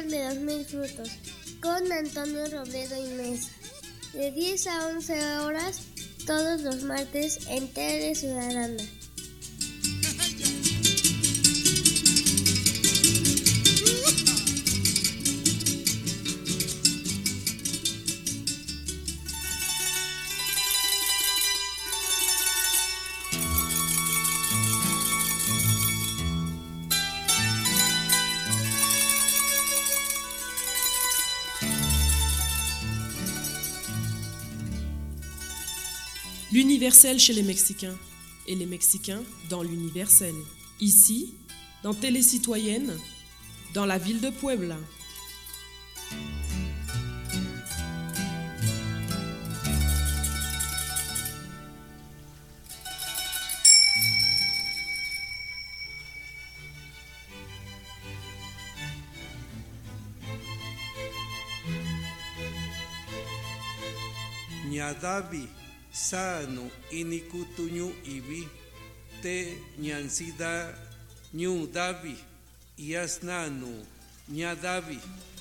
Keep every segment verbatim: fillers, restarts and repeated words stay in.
árbol de los mil frutos, con Antonio Robledo y Mesa, de diez a once horas, todos los martes en Tele Ciudadana. L'universel chez les Mexicains et les Mexicains dans l'universel. Ici, dans Télé Citoyenne, dans la ville de Puebla. Ñadavi sano inikutuñu ibi te ñansida ñu davi yasnanu ñadavi.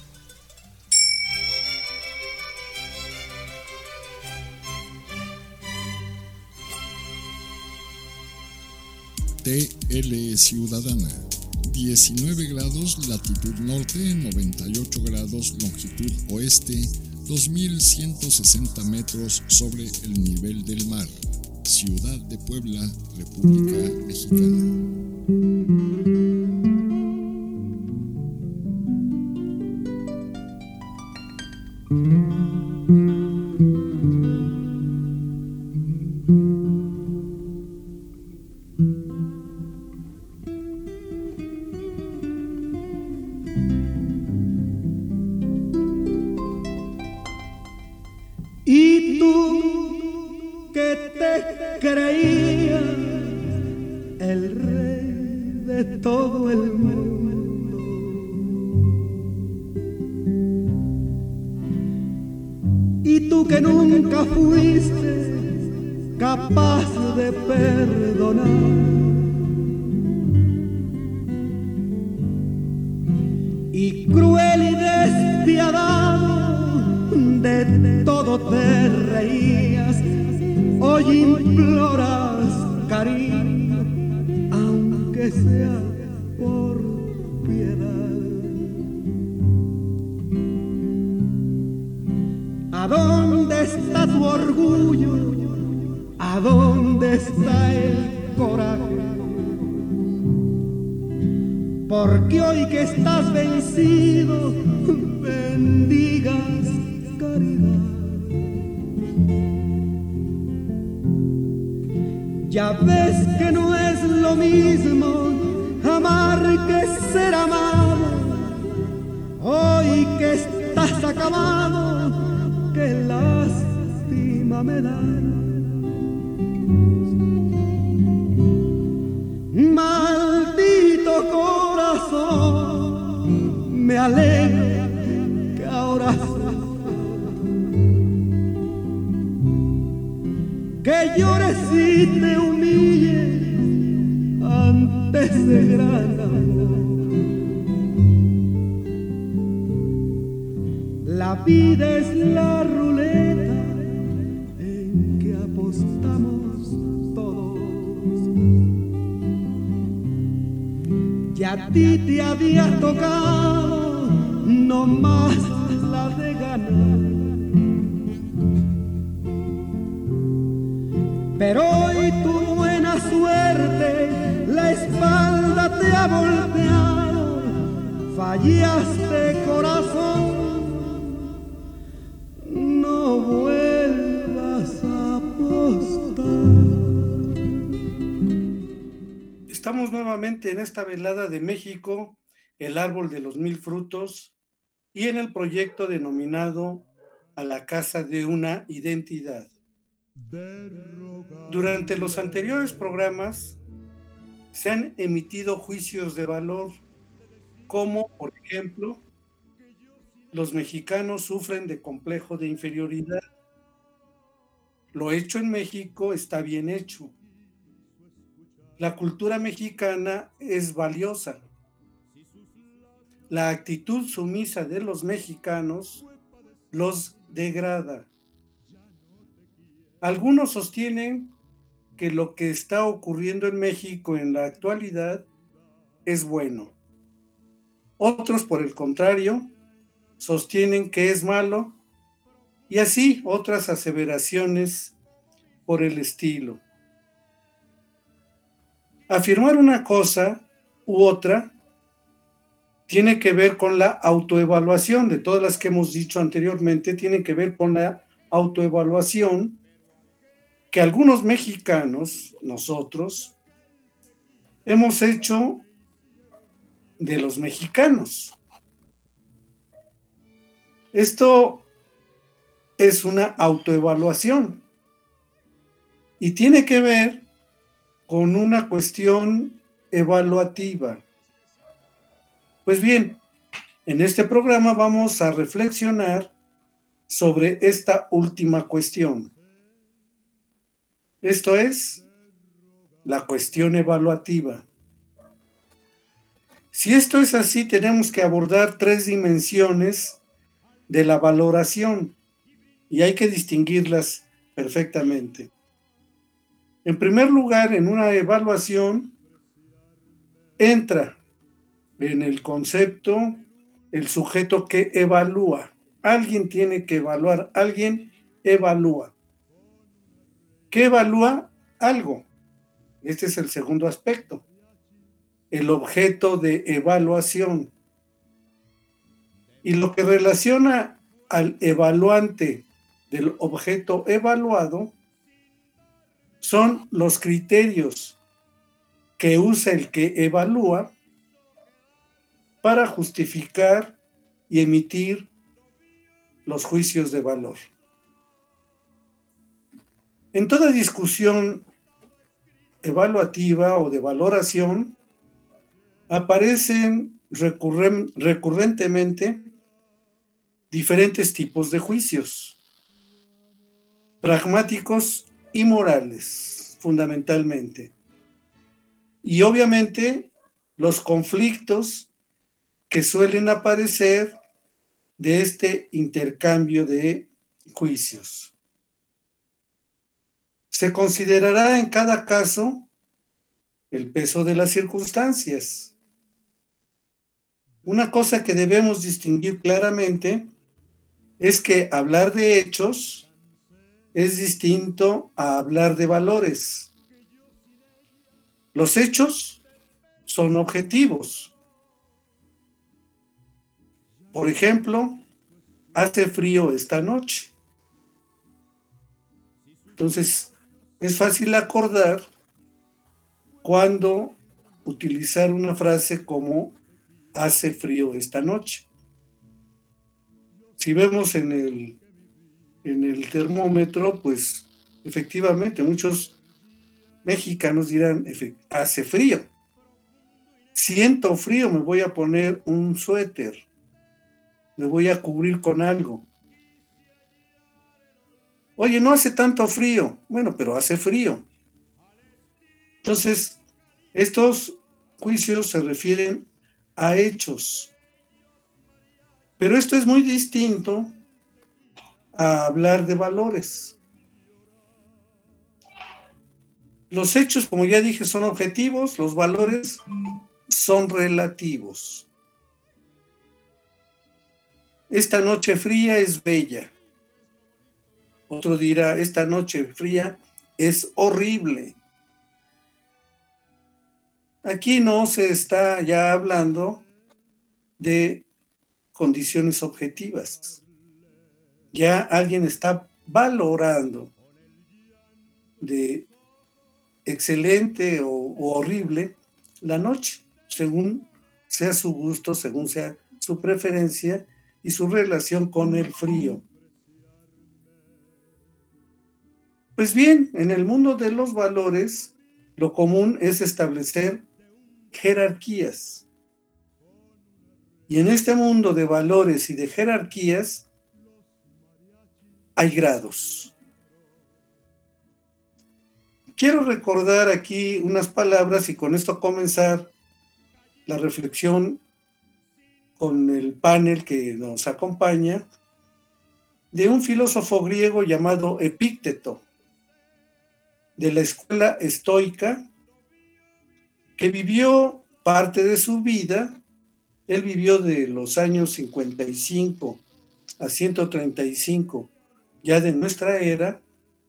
T L Ciudadana, diecinueve grados latitud norte, noventa y ocho grados longitud oeste, dos mil ciento sesenta metros sobre el nivel del mar. Ciudad de Puebla, República Mexicana. Y tú que te creías el rey de todo el mundo, y tú que nunca fuiste capaz de perdonar, y cruel y despiadado de todo te reías, hoy imploras cariño, aunque sea por piedad. ¿A dónde está tu orgullo? ¿A dónde está el coraje? Porque hoy que estás vencido, bendigas caridad. Ya ves que no es lo mismo amar que ser amado. Hoy que estás acabado, qué lástima me da. Maldito corazón, me alegra que ahora que llores y te humilles ante ese gran amor. La vida es la ruleta en que apostamos todos. Ya a ti te había tocado no más la de ganar, pero hoy tu buena suerte la espalda te ha volteado. Fallaste, corazón, no vuelvas a apostar. Estamos nuevamente en esta velada de México, el árbol de los mil frutos, y en el proyecto denominado A la Casa de una Identidad. Durante los anteriores programas se han emitido juicios de valor, como por ejemplo, los mexicanos sufren de complejo de inferioridad. Lo hecho en México está bien hecho. La cultura mexicana es valiosa. la actitud sumisa de los mexicanos los degrada. Algunos sostienen que lo que está ocurriendo en México en la actualidad es bueno. Otros, por el contrario, sostienen que es malo, y así otras aseveraciones por el estilo. Afirmar una cosa u otra tiene que ver con la autoevaluación. De todas las que hemos dicho anteriormente, tiene que ver con la autoevaluación que algunos mexicanos, nosotros, hemos hecho de los mexicanos. Esto es una autoevaluación y tiene que ver con una cuestión evaluativa. Pues bien, en este programa vamos a reflexionar sobre esta última cuestión. Esto es la cuestión evaluativa. Si esto es así, tenemos que abordar tres dimensiones de la valoración y hay que distinguirlas perfectamente. En primer lugar, en una evaluación entra en el concepto el sujeto que evalúa. Alguien tiene que evaluar, alguien evalúa. ¿Qué evalúa? Algo. Este es el segundo aspecto. El objeto de evaluación. Y lo que relaciona al evaluante del objeto evaluado son los criterios que usa el que evalúa para justificar y emitir los juicios de valor. En toda discusión evaluativa o de valoración aparecen recurren, recurrentemente diferentes tipos de juicios, pragmáticos y morales, fundamentalmente. Y obviamente los conflictos que suelen aparecer de este intercambio de juicios. Se considerará en cada caso el peso de las circunstancias. Una cosa que debemos distinguir claramente es que hablar de hechos es distinto a hablar de valores. Los hechos son objetivos. Por ejemplo, hace frío esta noche. Entonces, es fácil acordar cuándo utilizar una frase como hace frío esta noche. Si vemos en el, en el termómetro, pues efectivamente muchos mexicanos dirán, hace frío. Siento frío, me voy a poner un suéter, me voy a cubrir con algo. Oye, no hace tanto frío. Bueno, pero hace frío. Entonces, estos juicios se refieren a hechos. Pero esto es muy distinto a hablar de valores. Los hechos, como ya dije, son objetivos, los valores son relativos. Esta noche fría es bella. Otro dirá, esta noche fría es horrible. Aquí no se está ya hablando de condiciones objetivas. Ya alguien está valorando de excelente o, o horrible la noche, según sea su gusto, según sea su preferencia y su relación con el frío. Pues bien, en el mundo de los valores, lo común es establecer jerarquías. Y en este mundo de valores y de jerarquías, hay grados. Quiero recordar aquí unas palabras y con esto comenzar la reflexión con el panel que nos acompaña de un filósofo griego llamado Epícteto, de la escuela estoica, que vivió parte de su vida. Él vivió de los años cincuenta y cinco a ciento treinta y cinco ya de nuestra era.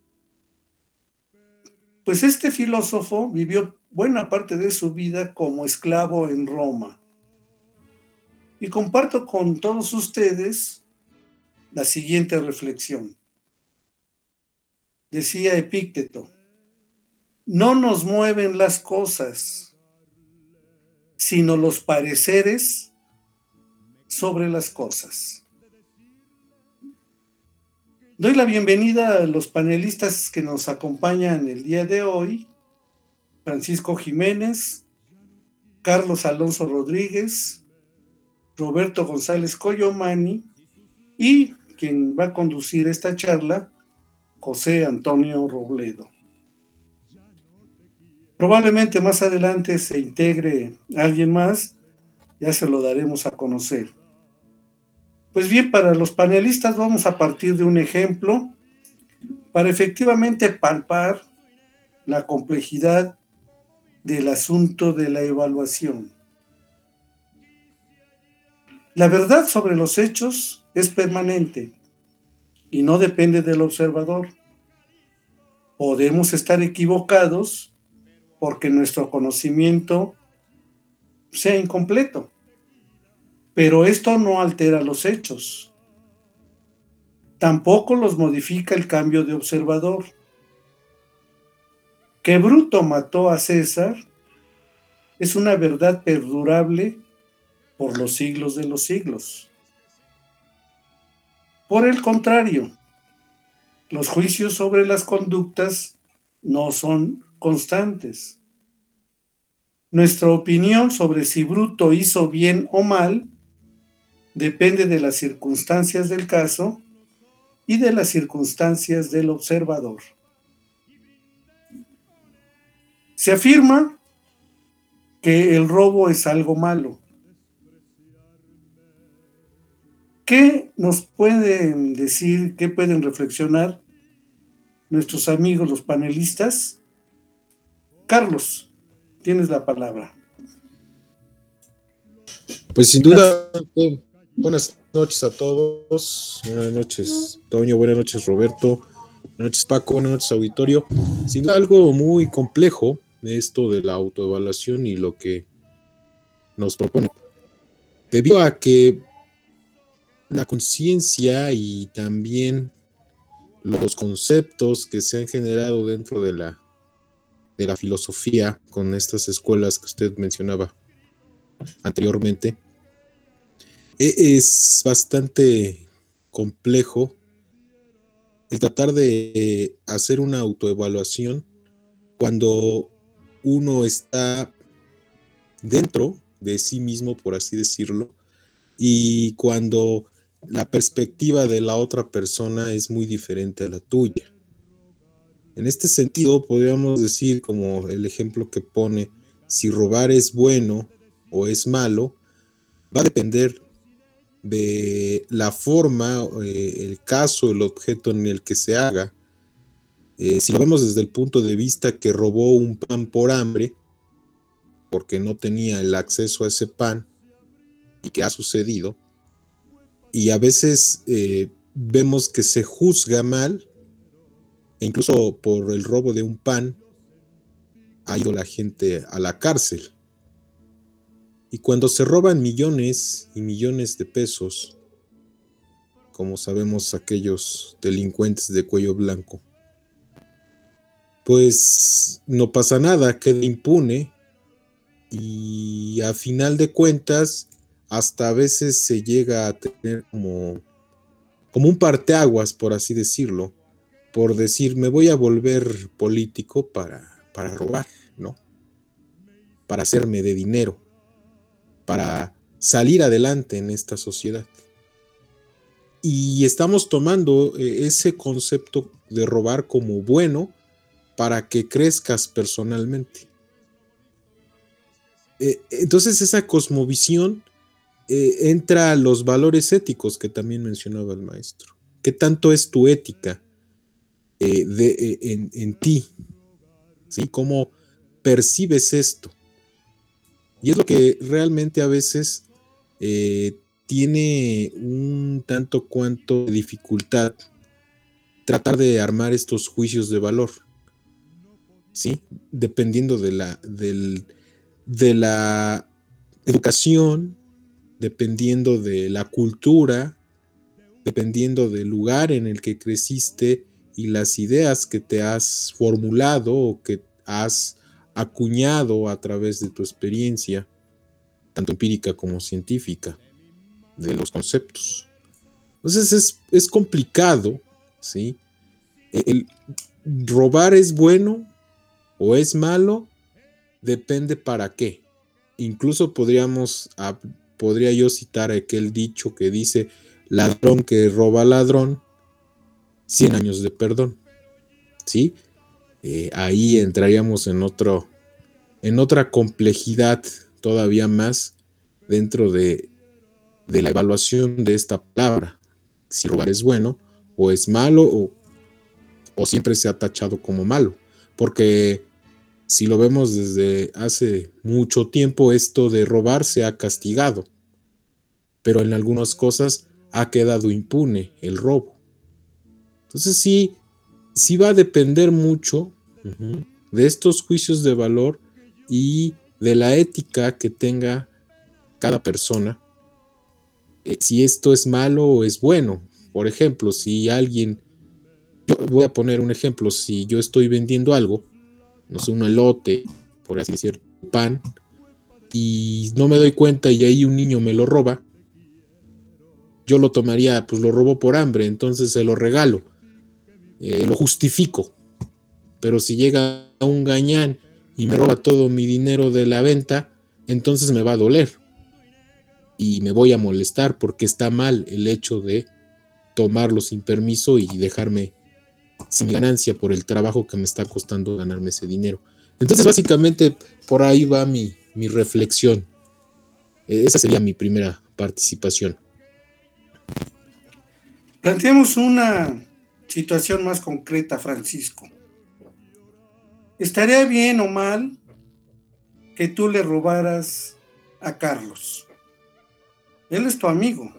Pues este filósofo vivió buena parte de su vida como esclavo en Roma. Y comparto con todos ustedes la siguiente reflexión. Decía Epícteto: no nos mueven las cosas, sino los pareceres sobre las cosas. Doy la bienvenida a los panelistas que nos acompañan el día de hoy: Francisco Jiménez, Carlos Alonso Rodríguez, Roberto González Coyomani y quien va a conducir esta charla, José Antonio Robledo. Probablemente más adelante se integre alguien más, ya se lo daremos a conocer. Pues bien, para los panelistas vamos a partir de un ejemplo para efectivamente palpar la complejidad del asunto de la evaluación. La verdad sobre los hechos es permanente y no depende del observador. Podemos estar equivocados porque nuestro conocimiento sea incompleto, pero esto no altera los hechos. Tampoco los modifica el cambio de observador. Que Bruto mató a César es una verdad perdurable por los siglos de los siglos. Por el contrario, los juicios sobre las conductas no son constantes. Nuestra opinión sobre si Bruto hizo bien o mal depende de las circunstancias del caso y de las circunstancias del observador. Se afirma que el robo es algo malo. ¿Qué nos pueden decir, qué pueden reflexionar nuestros amigos los panelistas? Carlos, tienes la palabra. Pues sin duda, eh, buenas noches a todos. Buenas noches, Toño. Buenas noches, Roberto. Buenas noches, Paco. Buenas noches, auditorio. Sin duda, algo muy complejo esto de la autoevaluación y lo que nos propone. Debido a que la conciencia y también los conceptos que se han generado dentro de la, de la filosofía con estas escuelas que usted mencionaba anteriormente, es bastante complejo el tratar de hacer una autoevaluación cuando uno está dentro de sí mismo, por así decirlo, y cuando la perspectiva de la otra persona es muy diferente a la tuya. En este sentido, podríamos decir, como el ejemplo que pone, si robar es bueno o es malo, va a depender de la forma, eh, el caso, el objeto en el que se haga. Eh, si lo vemos desde el punto de vista que robó un pan por hambre, porque no tenía el acceso a ese pan, y que ha sucedido, y a veces eh, vemos que se juzga mal, e incluso por el robo de un pan ha ido la gente a la cárcel. Y cuando se roban millones y millones de pesos, como sabemos aquellos delincuentes de cuello blanco, pues no pasa nada, queda impune, y a final de cuentas hasta a veces se llega a tener como, como un parteaguas, por así decirlo, por decir, me voy a volver político para, para robar, ¿no? Para hacerme de dinero, para salir adelante en esta sociedad. Y estamos tomando eh, ese concepto de robar como bueno para que crezcas personalmente. Eh, entonces esa cosmovisión eh, entra los valores éticos que también mencionaba el maestro. ¿Qué tanto es tu ética eh, de, eh, en, en ti? ¿Sí? ¿Cómo percibes esto? Y es lo que realmente a veces eh, tiene un tanto cuanto de dificultad tratar de armar estos juicios de valor, ¿sí? Dependiendo de la, del, de la educación, dependiendo de la cultura, dependiendo del lugar en el que creciste y las ideas que te has formulado o que has acuñado a través de tu experiencia, tanto empírica como científica, de los conceptos. Entonces es, es complicado, ¿sí? El robar es bueno o es malo, depende para qué. Incluso podríamos, podría yo citar aquel dicho que dice: ladrón que roba ladrón, cien años de perdón, ¿sí? Eh, ahí entraríamos en otro, en otra complejidad todavía más dentro de, de la evaluación de esta palabra. Si robar es bueno o es malo, o, o siempre se ha tachado como malo, porque si lo vemos desde hace mucho tiempo, esto de robar se ha castigado, pero en algunas cosas ha quedado impune el robo. Entonces sí, sí va a depender mucho uh-huh, de estos juicios de valor y de la ética que tenga cada persona, eh, si esto es malo o es bueno. Por ejemplo, si alguien, yo voy a poner un ejemplo, si yo estoy vendiendo algo, no sé, un elote, por así decir, pan, y no me doy cuenta y ahí un niño me lo roba, yo lo tomaría, pues lo robó por hambre, entonces se lo regalo, eh, lo justifico. Pero si llega un gañán y me roba todo mi dinero de la venta, entonces me va a doler y me voy a molestar, porque está mal el hecho de tomarlo sin permiso y dejarme sin ganancia por el trabajo que me está costando ganarme ese dinero. Entonces básicamente por ahí va mi, mi reflexión. Eh, esa sería mi primera participación. Planteemos una situación más concreta, Francisco. ¿Estaría bien o mal que tú le robaras a Carlos? Él es tu amigo.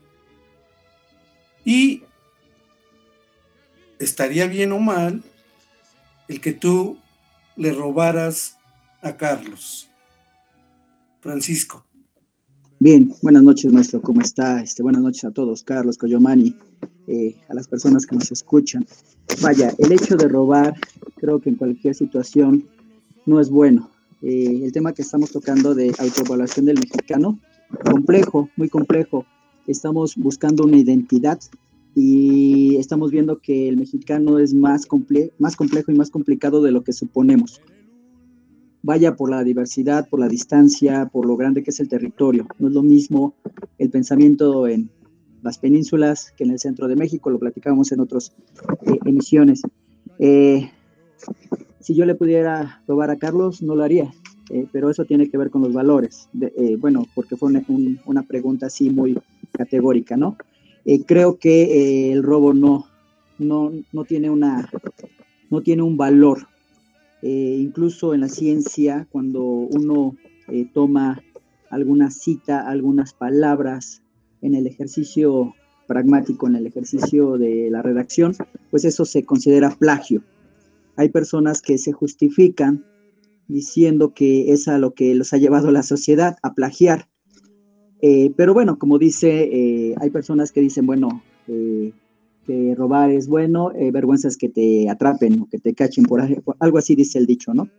Y ¿estaría bien o mal el que tú le robaras a Carlos? Francisco. Bien, buenas noches, maestro, ¿cómo está? Este, buenas noches a todos, Carlos, Coyomani, eh, a las personas que nos escuchan. Vaya, el hecho de robar, creo que en cualquier situación no es bueno. Eh, el tema que estamos tocando de autoevaluación del mexicano, complejo, muy complejo. Estamos buscando una identidad y estamos viendo que el mexicano es más, comple- más complejo y más complicado de lo que suponemos. Vaya, por la diversidad, por la distancia, por lo grande que es el territorio. No es lo mismo el pensamiento en las penínsulas que en el centro de México, lo platicábamos en otras eh, emisiones. Eh, si yo le pudiera robar a Carlos, no lo haría, eh, pero eso tiene que ver con los valores. De, eh, bueno, porque fue una, un, una pregunta así muy categórica, ¿no? Eh, creo que eh, el robo no, no, no, tiene una, no tiene un valor. Eh, incluso en la ciencia, cuando uno eh, toma alguna cita, algunas palabras en el ejercicio pragmático, en el ejercicio de la redacción, pues eso se considera plagio. Hay personas que se justifican diciendo que es a lo que los ha llevado la sociedad a plagiar. Eh, pero bueno, como dice, eh, hay personas que dicen, bueno, eh, que robar es bueno, eh, vergüenza es que te atrapen o que te cachen por ahí, algo así dice el dicho, ¿no?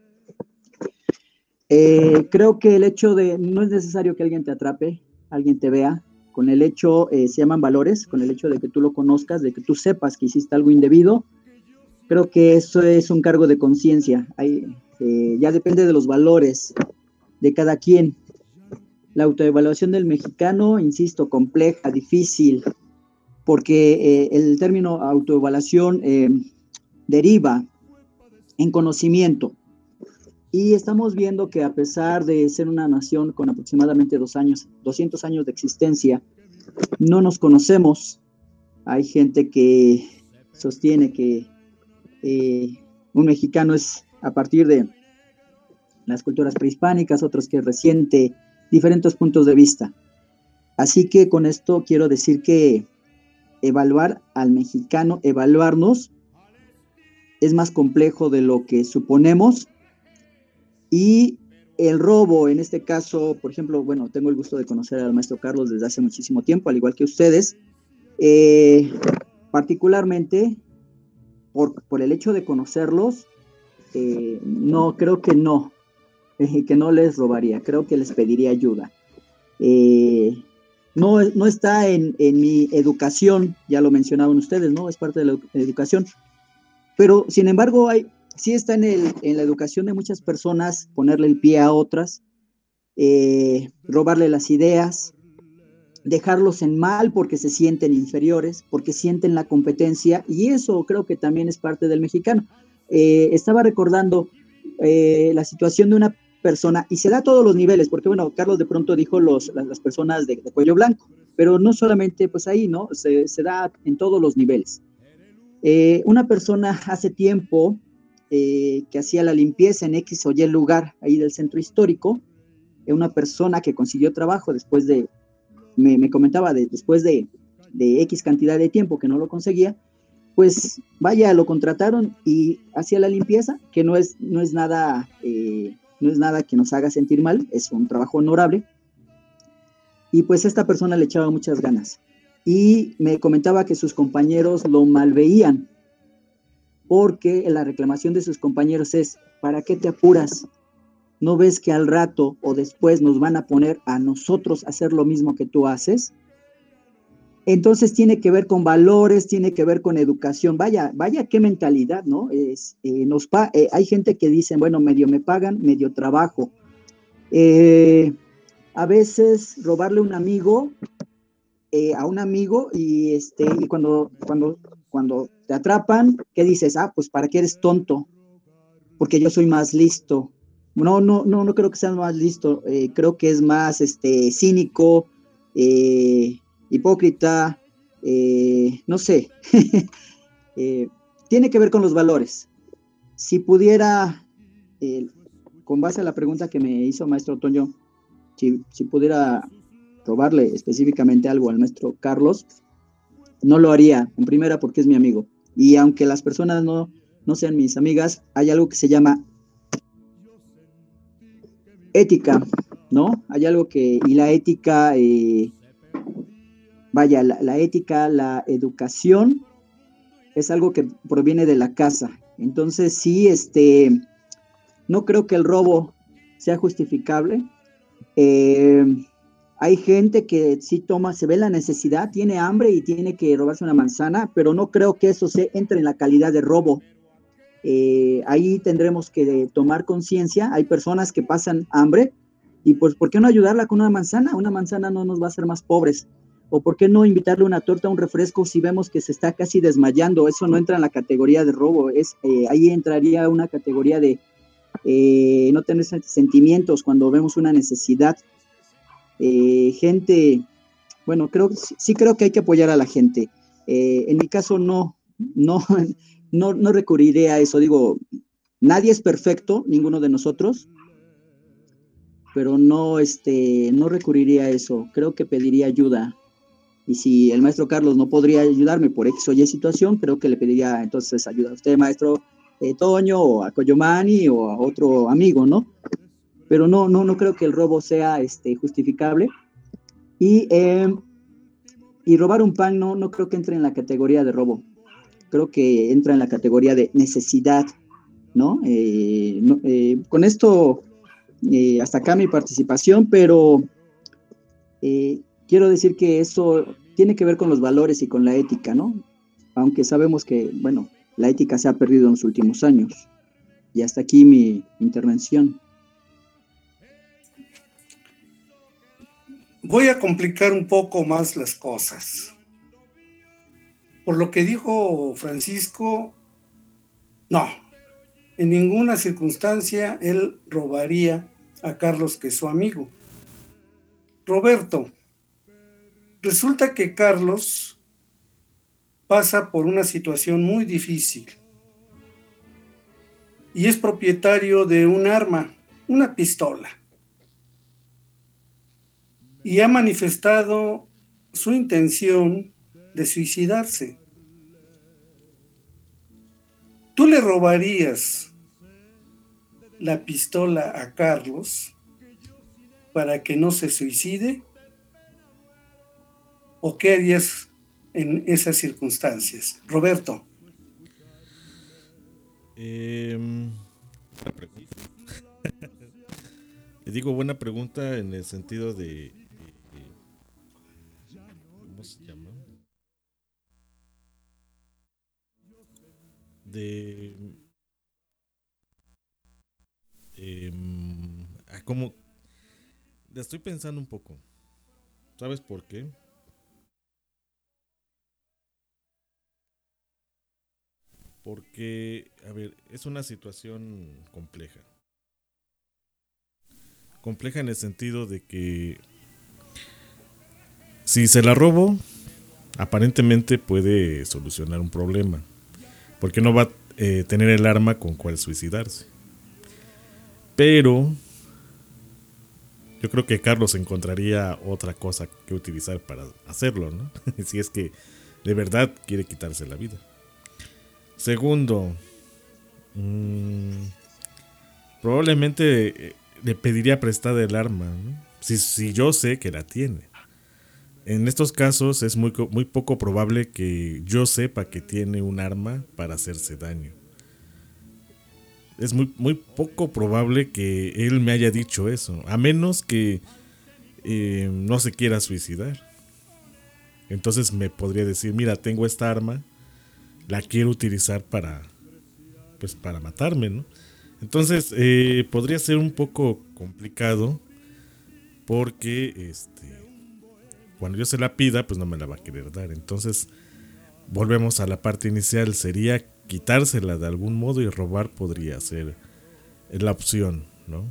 Eh, creo que el hecho de, no es necesario que alguien te atrape, alguien te vea, con el hecho, eh, se llaman valores, con el hecho de que tú lo conozcas, de que tú sepas que hiciste algo indebido, creo que eso es un cargo de conciencia, eh, ya depende de los valores de cada quien. La autoevaluación del mexicano, insisto, compleja, difícil, porque eh, el término autoevaluación eh, deriva en conocimiento. Y estamos viendo que a pesar de ser una nación con aproximadamente dos años, doscientos años de existencia, no nos conocemos. Hay gente que sostiene que eh, un mexicano es a partir de las culturas prehispánicas, otros que reciente, diferentes puntos de vista. Así que con esto quiero decir que evaluar al mexicano, evaluarnos, es más complejo de lo que suponemos. Y el robo, en este caso, por ejemplo, bueno, tengo el gusto de conocer al maestro Carlos desde hace muchísimo tiempo, al igual que ustedes, eh, particularmente por, por el hecho de conocerlos, eh, no, creo que no, eh, que no les robaría, creo que les pediría ayuda. Eh, no, no está en, en mi educación, ya lo mencionaban ustedes, ¿no? Es parte de la educación, pero sin embargo hay... Sí está en, el, en la educación de muchas personas ponerle el pie a otras, eh, robarle las ideas, dejarlos en mal porque se sienten inferiores, porque sienten la competencia, y eso creo que también es parte del mexicano. Eh, estaba recordando eh, la situación de una persona, y se da a todos los niveles, porque bueno, Carlos de pronto dijo los, las, las personas de, de cuello blanco, pero no solamente pues ahí, ¿no? Se, se da en todos los niveles. Eh, una persona hace tiempo... Eh, que hacía la limpieza en X o Y lugar ahí del centro histórico, eh, una persona que consiguió trabajo después de, me, me comentaba, de, después de, de X cantidad de tiempo que no lo conseguía, pues vaya, lo contrataron y hacía la limpieza, que no es, no es nada, eh, no es nada que nos haga sentir mal, es un trabajo honorable, y pues esta persona le echaba muchas ganas, y me comentaba que sus compañeros lo malveían, porque la reclamación de sus compañeros es, ¿para qué te apuras? ¿No ves que al rato o después nos van a poner a nosotros a hacer lo mismo que tú haces? Entonces tiene que ver con valores, tiene que ver con educación. Vaya, vaya qué mentalidad, ¿no? Es, eh, nos pa eh, hay gente que dice, bueno, medio me pagan, medio trabajo. Eh, a veces robarle un amigo, eh, a un amigo, y, este, y cuando... cuando Cuando te atrapan, ¿qué dices? Ah, pues ¿para qué eres tonto? Porque yo soy más listo. No, no, no, no creo que seas más listo. Eh, creo que es más este, cínico, eh, hipócrita, eh, no sé. eh, tiene que ver con los valores. Si pudiera, eh, con base a la pregunta que me hizo maestro Toño, si, si pudiera robarle específicamente algo al maestro Carlos, no lo haría, en primera porque es mi amigo, y aunque las personas no, no sean mis amigas, hay algo que se llama ética, ¿no? Hay algo que, y la ética, eh, vaya, la, la ética, la educación, es algo que proviene de la casa, entonces sí, este, no creo que el robo sea justificable. eh, Hay gente que sí toma, se ve la necesidad, tiene hambre y tiene que robarse una manzana, pero no creo que eso se entre en la calidad de robo. Eh, ahí tendremos que tomar conciencia. Hay personas que pasan hambre y pues, ¿por qué no ayudarla con una manzana? Una manzana no nos va a hacer más pobres. O ¿por qué no invitarle una torta, un refresco si vemos que se está casi desmayando? Eso no entra en la categoría de robo. Es, eh, ahí entraría una categoría de eh, no tener sentimientos cuando vemos una necesidad. Eh, gente, bueno, creo, sí creo que hay que apoyar a la gente. Eh, en mi caso no, no, no, no recurriré a eso. Digo, nadie es perfecto, ninguno de nosotros, pero no, este, no recurriría a eso. Creo que pediría ayuda. Y si el maestro Carlos no podría ayudarme por X o Y situación, creo que le pediría entonces ayuda a usted, maestro eh, Toño, o a Coyomani, o a otro amigo, ¿no? Pero no, no, no creo que el robo sea este, justificable. Y, eh, y robar un pan no, no creo que entre en la categoría de robo. Creo que entra en la categoría de necesidad, ¿no? Eh, no eh, con esto, eh, hasta acá mi participación, pero eh, quiero decir que eso tiene que ver con los valores y con la ética, ¿no? Aunque sabemos que, bueno, la ética se ha perdido en los últimos años. Y hasta aquí mi intervención. Voy a complicar un poco más las cosas. Por lo que dijo Francisco, no. En ninguna circunstancia él robaría a Carlos, que es su amigo. Roberto, resulta que Carlos pasa por una situación muy difícil y es propietario de un arma, una pistola, y ha manifestado su intención de suicidarse. ¿Tú le robarías la pistola a Carlos para que no se suicide? ¿O qué harías en esas circunstancias? Roberto. Eh, buena pregunta. Le digo buena pregunta en el sentido de, de ¿cómo se llama? De eh, como la estoy pensando un poco. ¿Sabes por qué? Porque, a ver, es una situación compleja. Compleja en el sentido de que si se la robo, aparentemente puede solucionar un problema. Porque no va a eh, tener el arma con cual suicidarse. Pero yo creo que Carlos encontraría otra cosa que utilizar para hacerlo, ¿no? Si es que de verdad quiere quitarse la vida. Segundo, mmm, probablemente le pediría prestada el arma, ¿no? Si, si yo sé que la tiene. En estos casos es muy, muy poco probable que yo sepa que tiene un arma para hacerse daño. Es muy, muy poco probable que él me haya dicho eso, a menos que eh, no se quiera suicidar. Entonces me podría decir, mira, tengo esta arma, la quiero utilizar para, pues para matarme, ¿no? Entonces eh, podría ser un poco complicado porque este, cuando yo se la pida, pues no me la va a querer dar. Entonces volvemos a la parte inicial, sería quitársela de algún modo y robar podría ser la opción, ¿no?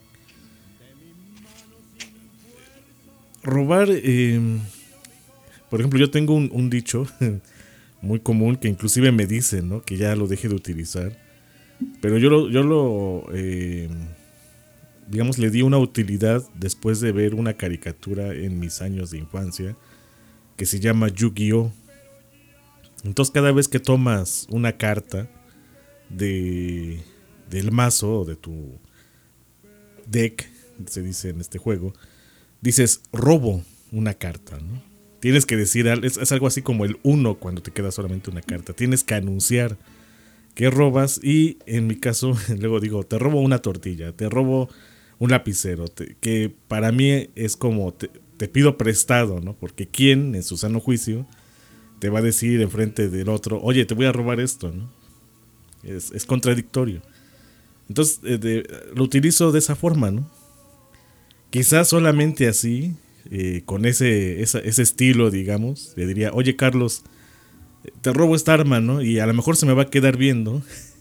Robar, eh, por ejemplo, yo tengo un, un dicho muy común que inclusive me dicen, ¿no?, que ya lo deje de utilizar, pero yo lo, yo lo eh, digamos, le di una utilidad después de ver una caricatura en mis años de infancia que se llama Yu-Gi-Oh! Entonces cada vez que tomas una carta de del mazo o de tu deck, se dice en este juego, dices robo una carta, ¿no? Tienes que decir, es, es algo así como el uno cuando te queda solamente una carta. Tienes que anunciar que robas y en mi caso luego digo, te robo una tortilla, te robo un lapicero, te, que para mí es como te, te pido prestado, ¿no? Porque quién en su sano juicio te va a decir enfrente del otro, oye, te voy a robar esto, ¿no? Es, es contradictorio. Entonces eh, de, lo utilizo de esa forma, ¿no? Quizás solamente así, eh, con ese, esa, ese estilo, digamos, le diría, oye Carlos, te robo esta arma, ¿no? Y a lo mejor se me va a quedar viendo.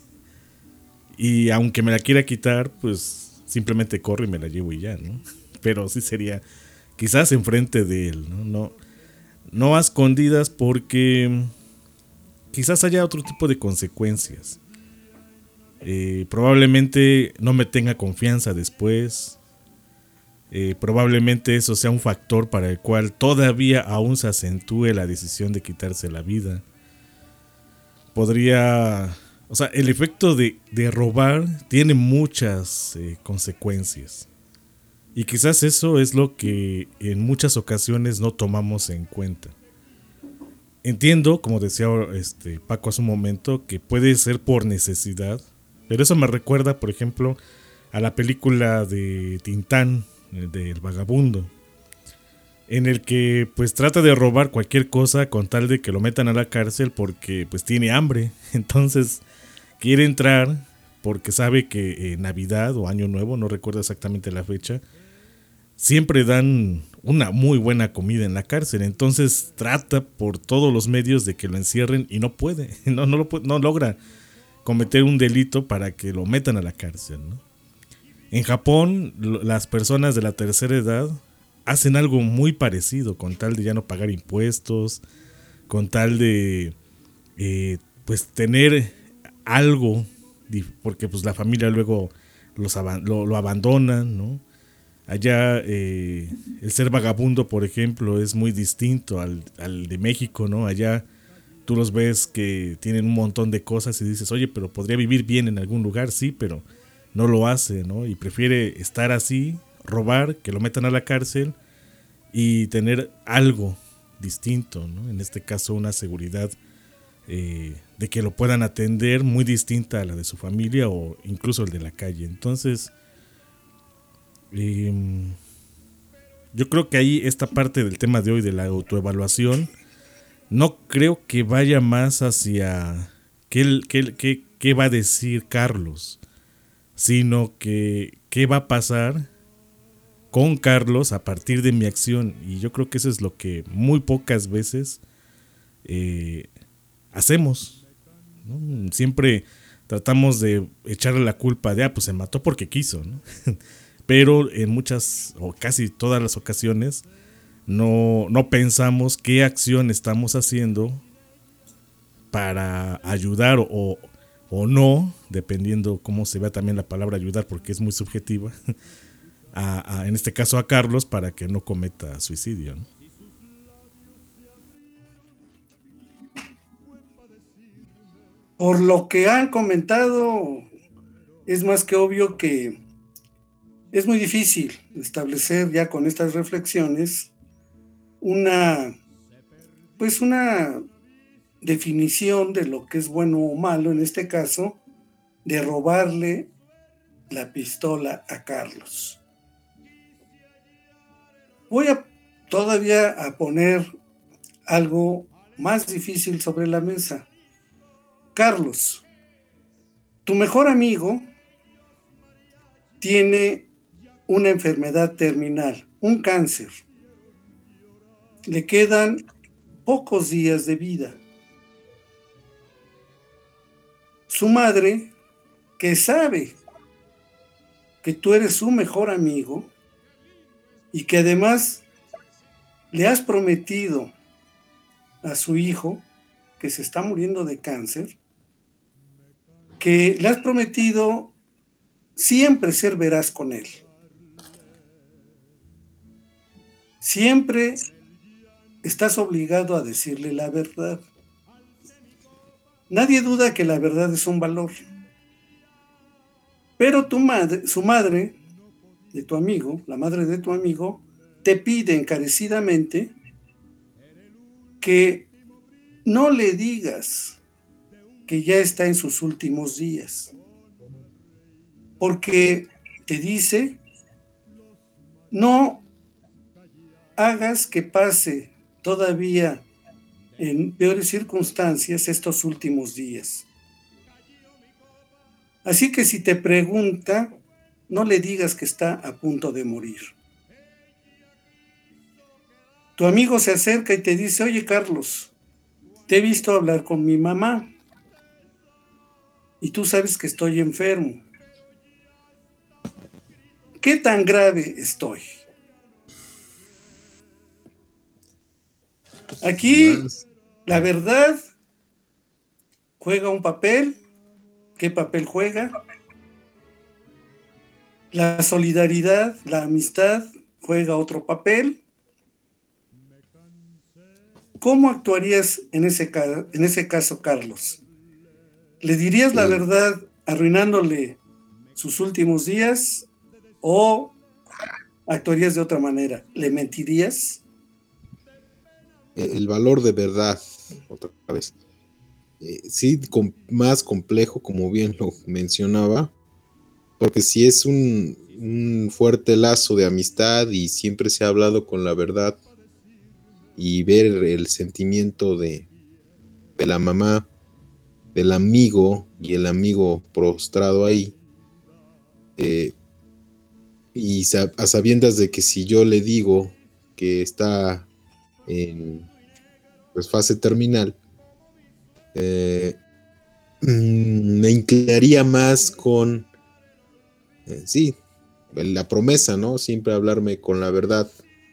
Y aunque me la quiera quitar, pues simplemente corro y me la llevo y ya, ¿no? Pero sí sería quizás enfrente de él, ¿no? No, no a escondidas porque quizás haya otro tipo de consecuencias. Eh, probablemente no me tenga confianza después. Eh, probablemente eso sea un factor para el cual todavía aún se acentúe la decisión de quitarse la vida. Podría, o sea, el efecto de, de robar tiene muchas eh, consecuencias. Y quizás eso es lo que en muchas ocasiones no tomamos en cuenta. Entiendo, como decía este Paco hace un momento, que puede ser por necesidad, pero eso me recuerda, por ejemplo, a la película de Tintán, del vagabundo, en el que pues trata de robar cualquier cosa con tal de que lo metan a la cárcel porque pues tiene hambre. Entonces quiere entrar porque sabe que en Navidad o Año Nuevo, no recuerdo exactamente la fecha, siempre dan una muy buena comida en la cárcel. Entonces trata por todos los medios de que lo encierren y no puede, no, no, lo, no logra cometer un delito para que lo metan a la cárcel, ¿no? En Japón, las personas de la tercera edad hacen algo muy parecido, con tal de ya no pagar impuestos, con tal de eh, pues tener algo, porque pues la familia luego los ab- lo, lo abandonan, ¿no? Allá eh, el ser vagabundo, por ejemplo, es muy distinto al, al de México, ¿no? Allá tú los ves que tienen un montón de cosas y dices, oye, pero podría vivir bien en algún lugar, sí, pero no lo hace, ¿no? Y prefiere estar así, robar, que lo metan a la cárcel y tener algo distinto, ¿no? En este caso una seguridad eh, de que lo puedan atender muy distinta a la de su familia o incluso el de la calle. Entonces, eh, yo creo que ahí esta parte del tema de hoy de la autoevaluación no creo que vaya más hacia qué, qué, qué, qué va a decir Carlos, sino que qué va a pasar con Carlos a partir de mi acción. Y yo creo que eso es lo que muy pocas veces eh, hacemos, ¿no? Siempre tratamos de echarle la culpa de, ah, pues se mató porque quiso, ¿no? Pero en muchas o casi todas las ocasiones no, no pensamos qué acción estamos haciendo para ayudar o, o no, dependiendo cómo se vea también la palabra ayudar, porque es muy subjetiva, a, a, en este caso a Carlos, para que no cometa suicidio, ¿no? Por lo que han comentado, es más que obvio que es muy difícil establecer ya con estas reflexiones una, pues una definición de lo que es bueno o malo, en este caso, de robarle la pistola a Carlos. Voy a todavía a poner algo más difícil sobre la mesa. Carlos, tu mejor amigo tiene una enfermedad terminal, un cáncer. Le quedan pocos días de vida. Su madre, que sabe que tú eres su mejor amigo y que además le has prometido a su hijo, que se está muriendo de cáncer, que le has prometido siempre ser veraz con él. Siempre estás obligado a decirle la verdad. Nadie duda que la verdad es un valor. Pero tu madre, su madre, de tu amigo, la madre de tu amigo, te pide encarecidamente que no le digas que ya está en sus últimos días. Porque te dice, no hagas que pase todavía en peores circunstancias estos últimos días. Así que si te pregunta, no le digas que está a punto de morir. Tu amigo se acerca y te dice, oye Carlos, te he visto hablar con mi mamá y tú sabes que estoy enfermo. ¿Qué tan grave estoy? Aquí la verdad juega un papel. ¿Qué papel juega? La solidaridad, la amistad juega otro papel. ¿Cómo actuarías en ese, en ese caso, Carlos? ¿Le dirías la verdad arruinándole sus últimos días o actuarías de otra manera? ¿Le mentirías? El valor de verdad, otra vez. Eh, sí, com- más complejo, como bien lo mencionaba, porque si es un, un fuerte lazo de amistad y siempre se ha hablado con la verdad, y ver el sentimiento de, de la mamá, del amigo y el amigo prostrado ahí, eh, y sab- a sabiendas de que si yo le digo que está en pues, fase terminal, eh, mmm, me inclinaría más con, eh, sí, la promesa, ¿no? Siempre hablarme con la verdad.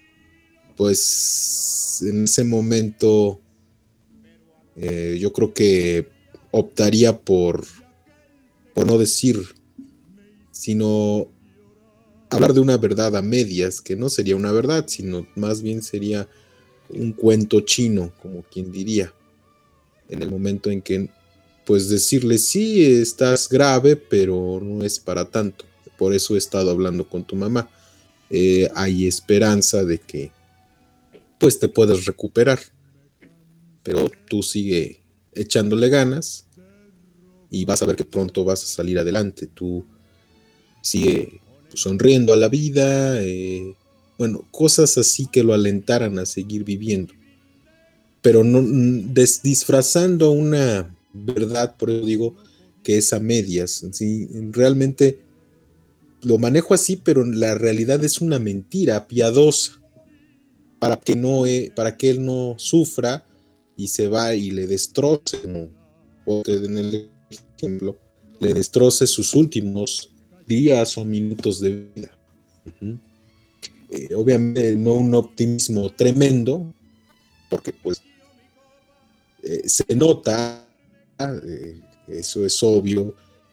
Pues en ese momento eh, yo creo que optaría por, por no decir, sino hablar de una verdad a medias, que no sería una verdad, sino más bien sería un cuento chino, como quien diría, en el momento en que, pues decirle, sí, estás grave, pero no es para tanto, por eso he estado hablando con tu mamá, eh, hay esperanza de que, pues te puedas recuperar, pero tú sigue echándole ganas y vas a ver que pronto vas a salir adelante, tú sigue sonriendo a la vida, eh, bueno, cosas así que lo alentaran a seguir viviendo, pero no des, disfrazando una verdad, por eso digo que es a medias, ¿sí? Realmente lo manejo así, pero la realidad es una mentira piadosa, para que, no, eh, para que él no sufra y se va y le destroce, ¿no? O en el ejemplo, le destroce sus últimos días o minutos de vida. Uh-huh. Eh, obviamente no un optimismo tremendo, porque pues eh, se nota, eh, eso es obvio,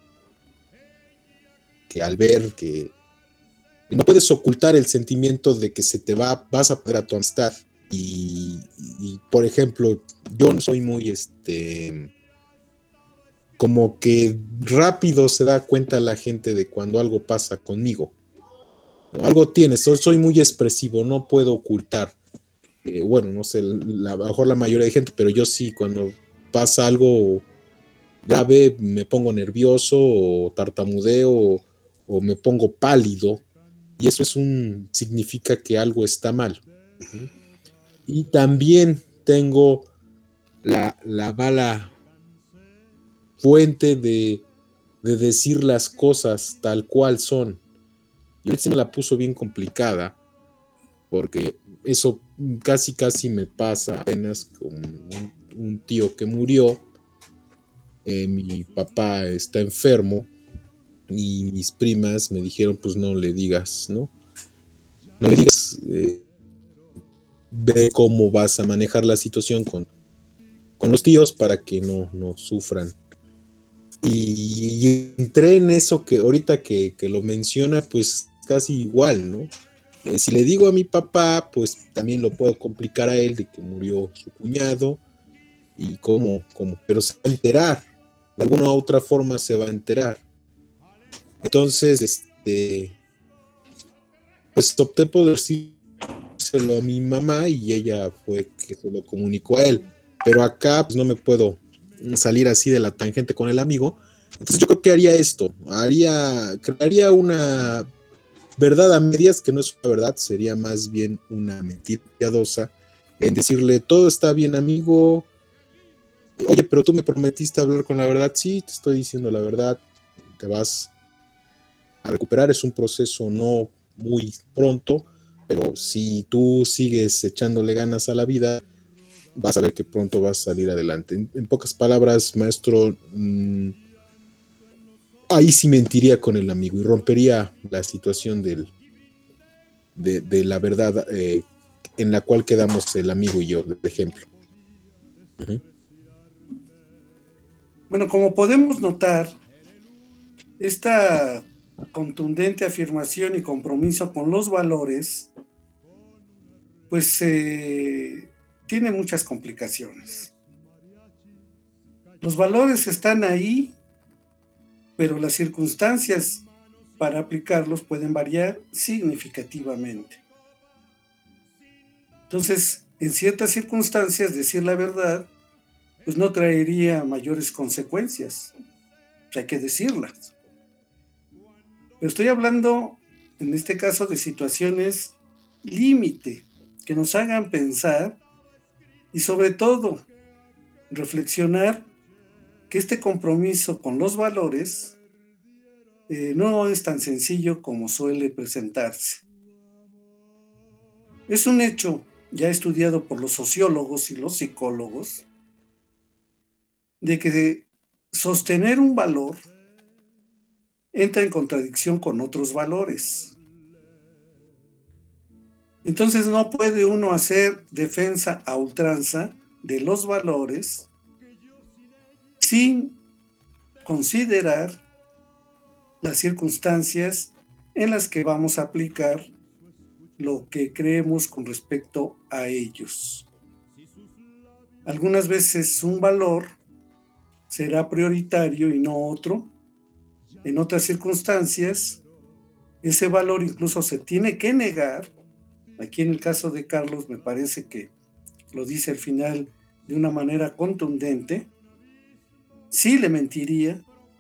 que al ver que no puedes ocultar el sentimiento de que se te va, vas a perder a tu amistad. Y, y por ejemplo, yo no soy muy este como que rápido se da cuenta la gente de cuando algo pasa conmigo. Algo tiene, soy, soy muy expresivo, no puedo ocultar. Eh, bueno, no sé, la, a lo mejor la mayoría de gente, pero yo sí, cuando pasa algo grave, me pongo nervioso o tartamudeo o, o me pongo pálido. Y eso es un, significa que algo está mal. Uh-huh. Y también tengo la, la mala fuente de, de decir las cosas tal cual son. Y él se me la puso bien complicada, porque eso casi casi me pasa apenas con un, un tío que murió. Eh, mi papá está enfermo y mis primas me dijeron, pues no le digas, ¿no? No le digas, eh, ve cómo vas a manejar la situación con, con los tíos para que no, no sufran. Y, y entré en eso que ahorita que, que lo menciona, pues casi igual, ¿no? Eh, si le digo a mi papá, pues también lo puedo complicar a él de que murió su cuñado y cómo, cómo, pero se va a enterar, de alguna u otra forma se va a enterar. Entonces, este, pues opté por decírselo a mi mamá y ella fue que se lo comunicó a él. Pero acá pues no me puedo salir así de la tangente con el amigo. Entonces yo creo que haría esto, haría, crearía una verdad a medias que no es una verdad, sería más bien una mentira piadosa, en decirle, todo está bien, amigo, oye, pero tú me prometiste hablar con la verdad, sí, te estoy diciendo la verdad, te vas a recuperar, es un proceso no muy pronto, pero si tú sigues echándole ganas a la vida, vas a ver que pronto vas a salir adelante. En, en pocas palabras, maestro, mmm, ahí sí mentiría con el amigo y rompería la situación del, de, de la verdad eh, en la cual quedamos el amigo y yo, de ejemplo. Uh-huh. Bueno, como podemos notar, esta contundente afirmación y compromiso con los valores, pues eh, tiene muchas complicaciones. Los valores están ahí, pero las circunstancias para aplicarlos pueden variar significativamente. Entonces, en ciertas circunstancias, decir la verdad, pues no traería mayores consecuencias. Hay que decirlas. Pero estoy hablando, en este caso, de situaciones límite, que nos hagan pensar y sobre todo reflexionar que este compromiso con los valores eh, no es tan sencillo como suele presentarse. Es un hecho ya estudiado por los sociólogos y los psicólogos de que sostener un valor entra en contradicción con otros valores. Entonces no puede uno hacer defensa a ultranza de los valores sin considerar las circunstancias en las que vamos a aplicar lo que creemos con respecto a ellos. Algunas veces un valor será prioritario y no otro. En otras circunstancias, ese valor incluso se tiene que negar. Aquí en el caso de Carlos me parece que lo dice al final de una manera contundente. Sí le mentiría,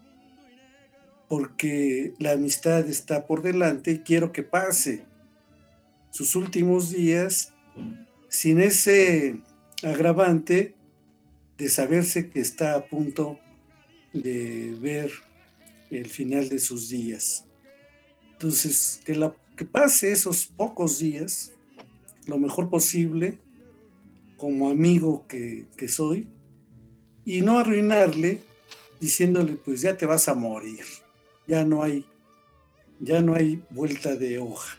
porque la amistad está por delante y quiero que pase sus últimos días sin ese agravante de saberse que está a punto de ver el final de sus días. Entonces, que, la, que pase esos pocos días lo mejor posible como amigo que, que soy, y no arruinarle diciéndole, pues ya te vas a morir, ya no hay, ya no hay vuelta de hoja.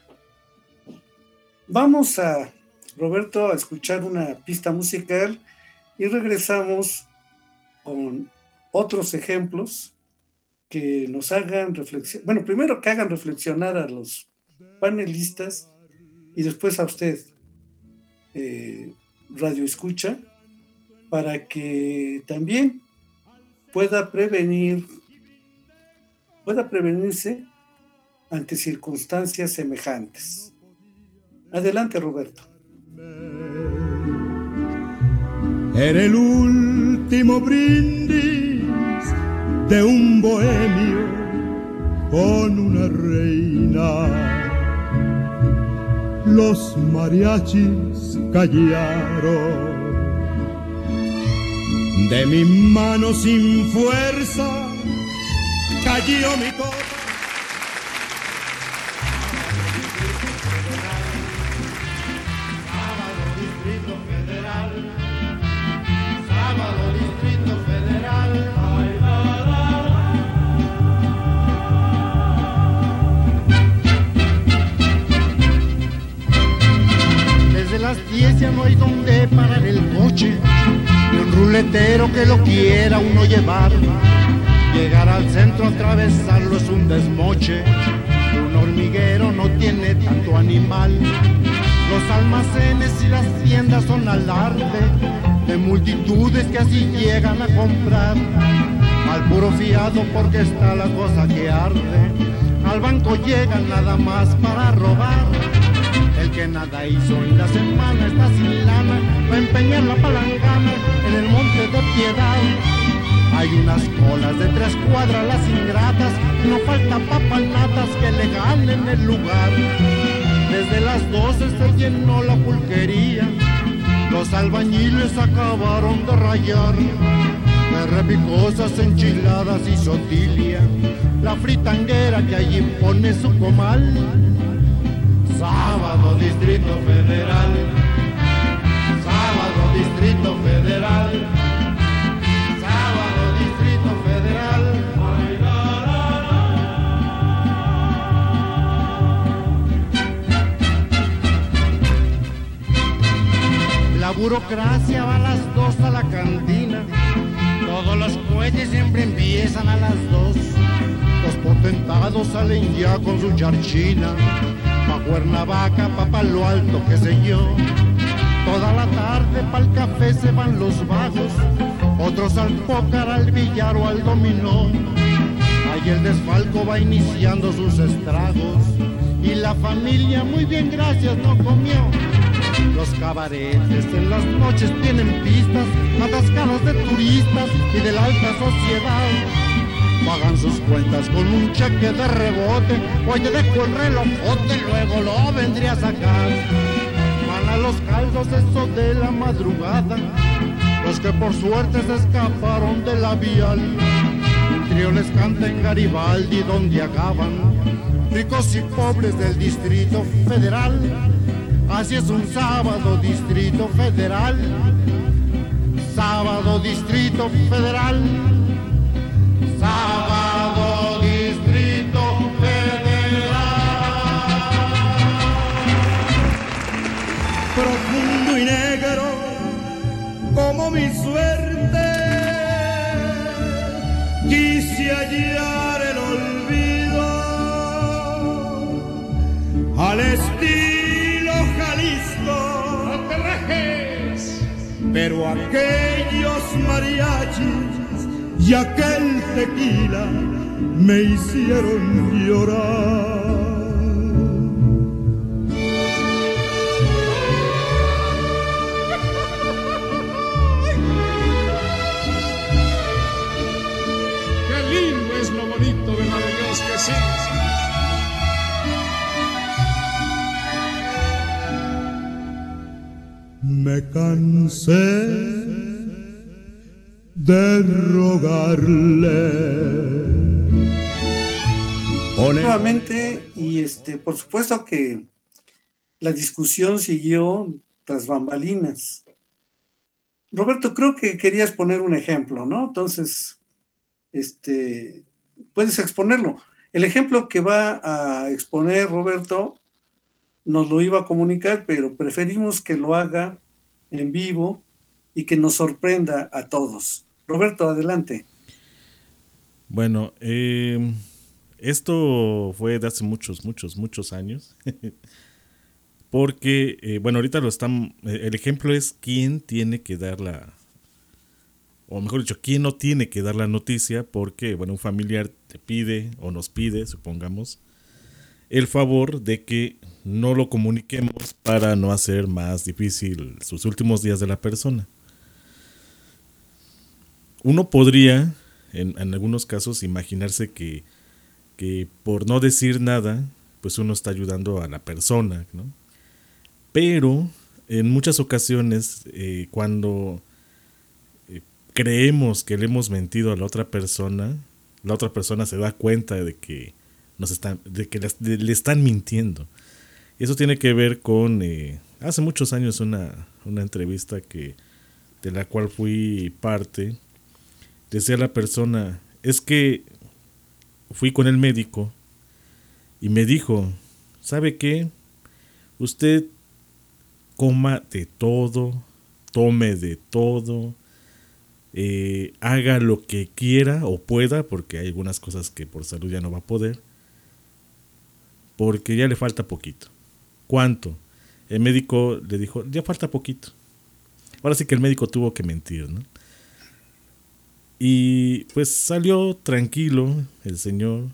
Vamos a, Roberto, a escuchar una pista musical y regresamos con otros ejemplos que nos hagan reflexionar. Bueno, primero que hagan reflexionar a los panelistas y después a usted, eh, Radio Escucha, para que también pueda prevenir, pueda prevenirse ante circunstancias semejantes. Adelante, Roberto. Era el último brindis de un bohemio con una reina. Los mariachis callaron. De mi mano sin fuerza cayó mi copa. Sábado, Distrito Federal. Sábado, Distrito Federal. Ay, la, la. Desde las diez ya no hay donde parar el coche. Un ruletero que lo quiera uno llevar. Llegar al centro, atravesarlo es un desmoche. Un hormiguero no tiene tanto animal. Los almacenes y las tiendas son alarde de multitudes que así llegan a comprar. Al puro fiado porque está la cosa que arde. Al banco llegan nada más para robar. El que nada hizo en la semana está sin lana para empeñar la palangana en el monte de Piedad. Hay unas colas de tres cuadras las ingratas, no falta papanatas que le ganen el lugar. Desde las doce se llenó la pulquería, los albañiles acabaron de rayar. De repicosas, enchiladas y sotilia, la fritanguera que allí pone su comal. Sábado, Distrito Federal. Sábado, Distrito Federal. Sábado, Distrito Federal. Ay, la, la, la. La burocracia va a las dos a la cantina. Todos los cohetes siempre empiezan a las dos. Los potentados salen ya con su charchina. Pa' Cuernavaca, pa' Palo Alto, qué sé yo. Toda la tarde pa'l café se van los vagos, otros al pócar, al billar o al dominó. Ahí el desfalco va iniciando sus estragos y la familia muy bien gracias no comió. Los cabaretes en las noches tienen pistas atascadas de turistas y de la alta sociedad. Pagan sus cuentas con un cheque de rebote. Oye, dejo el relojote, luego lo vendría a sacar. Van a los caldos esos de la madrugada, los que por suerte se escaparon de la vial. Un trío les canta en Garibaldi donde acaban ricos y pobres del Distrito Federal. Así es un sábado, Distrito Federal. Sábado, Distrito Federal. Sábado Distrito Federal. Profundo y negro como mi suerte, quise hallar el olvido al estilo Jalisco. ¡No te rajes! Pero aquellos mariachis y aquel tequila me hicieron llorar. Qué lindo es lo bonito, ¿verdad de Dios que sí? Me cansé de rogarle. Nuevamente, y este, por supuesto que la discusión siguió tras bambalinas. Roberto, creo que querías poner un ejemplo, ¿no? Entonces, este, puedes exponerlo. El ejemplo que va a exponer Roberto nos lo iba a comunicar, pero preferimos que lo haga en vivo y que nos sorprenda a todos. Roberto, adelante. Bueno, eh, esto fue de hace muchos, muchos, muchos años. Porque, eh, bueno, ahorita lo están. El ejemplo es quién tiene que dar la. O mejor dicho, quién no tiene que dar la noticia, porque, bueno, un familiar te pide o nos pide, supongamos, el favor de que no lo comuniquemos para no hacer más difícil sus últimos días de la persona. Uno podría, en, en algunos casos, imaginarse que, que por no decir nada, pues uno está ayudando a la persona, ¿no? Pero en muchas ocasiones, eh, cuando eh, creemos que le hemos mentido a la otra persona, la otra persona se da cuenta de que nos están, de que le, de, le están mintiendo. Y eso tiene que ver con eh, hace muchos años una, una entrevista que de la cual fui parte. Decía la persona, es que fui con el médico y me dijo, ¿sabe qué? Usted coma de todo, tome de todo, eh, haga lo que quiera o pueda, porque hay algunas cosas que por salud ya no va a poder, porque ya le falta poquito. ¿Cuánto? El médico le dijo, ya falta poquito. Ahora sí que el médico tuvo que mentir, ¿no? Y pues salió tranquilo el señor.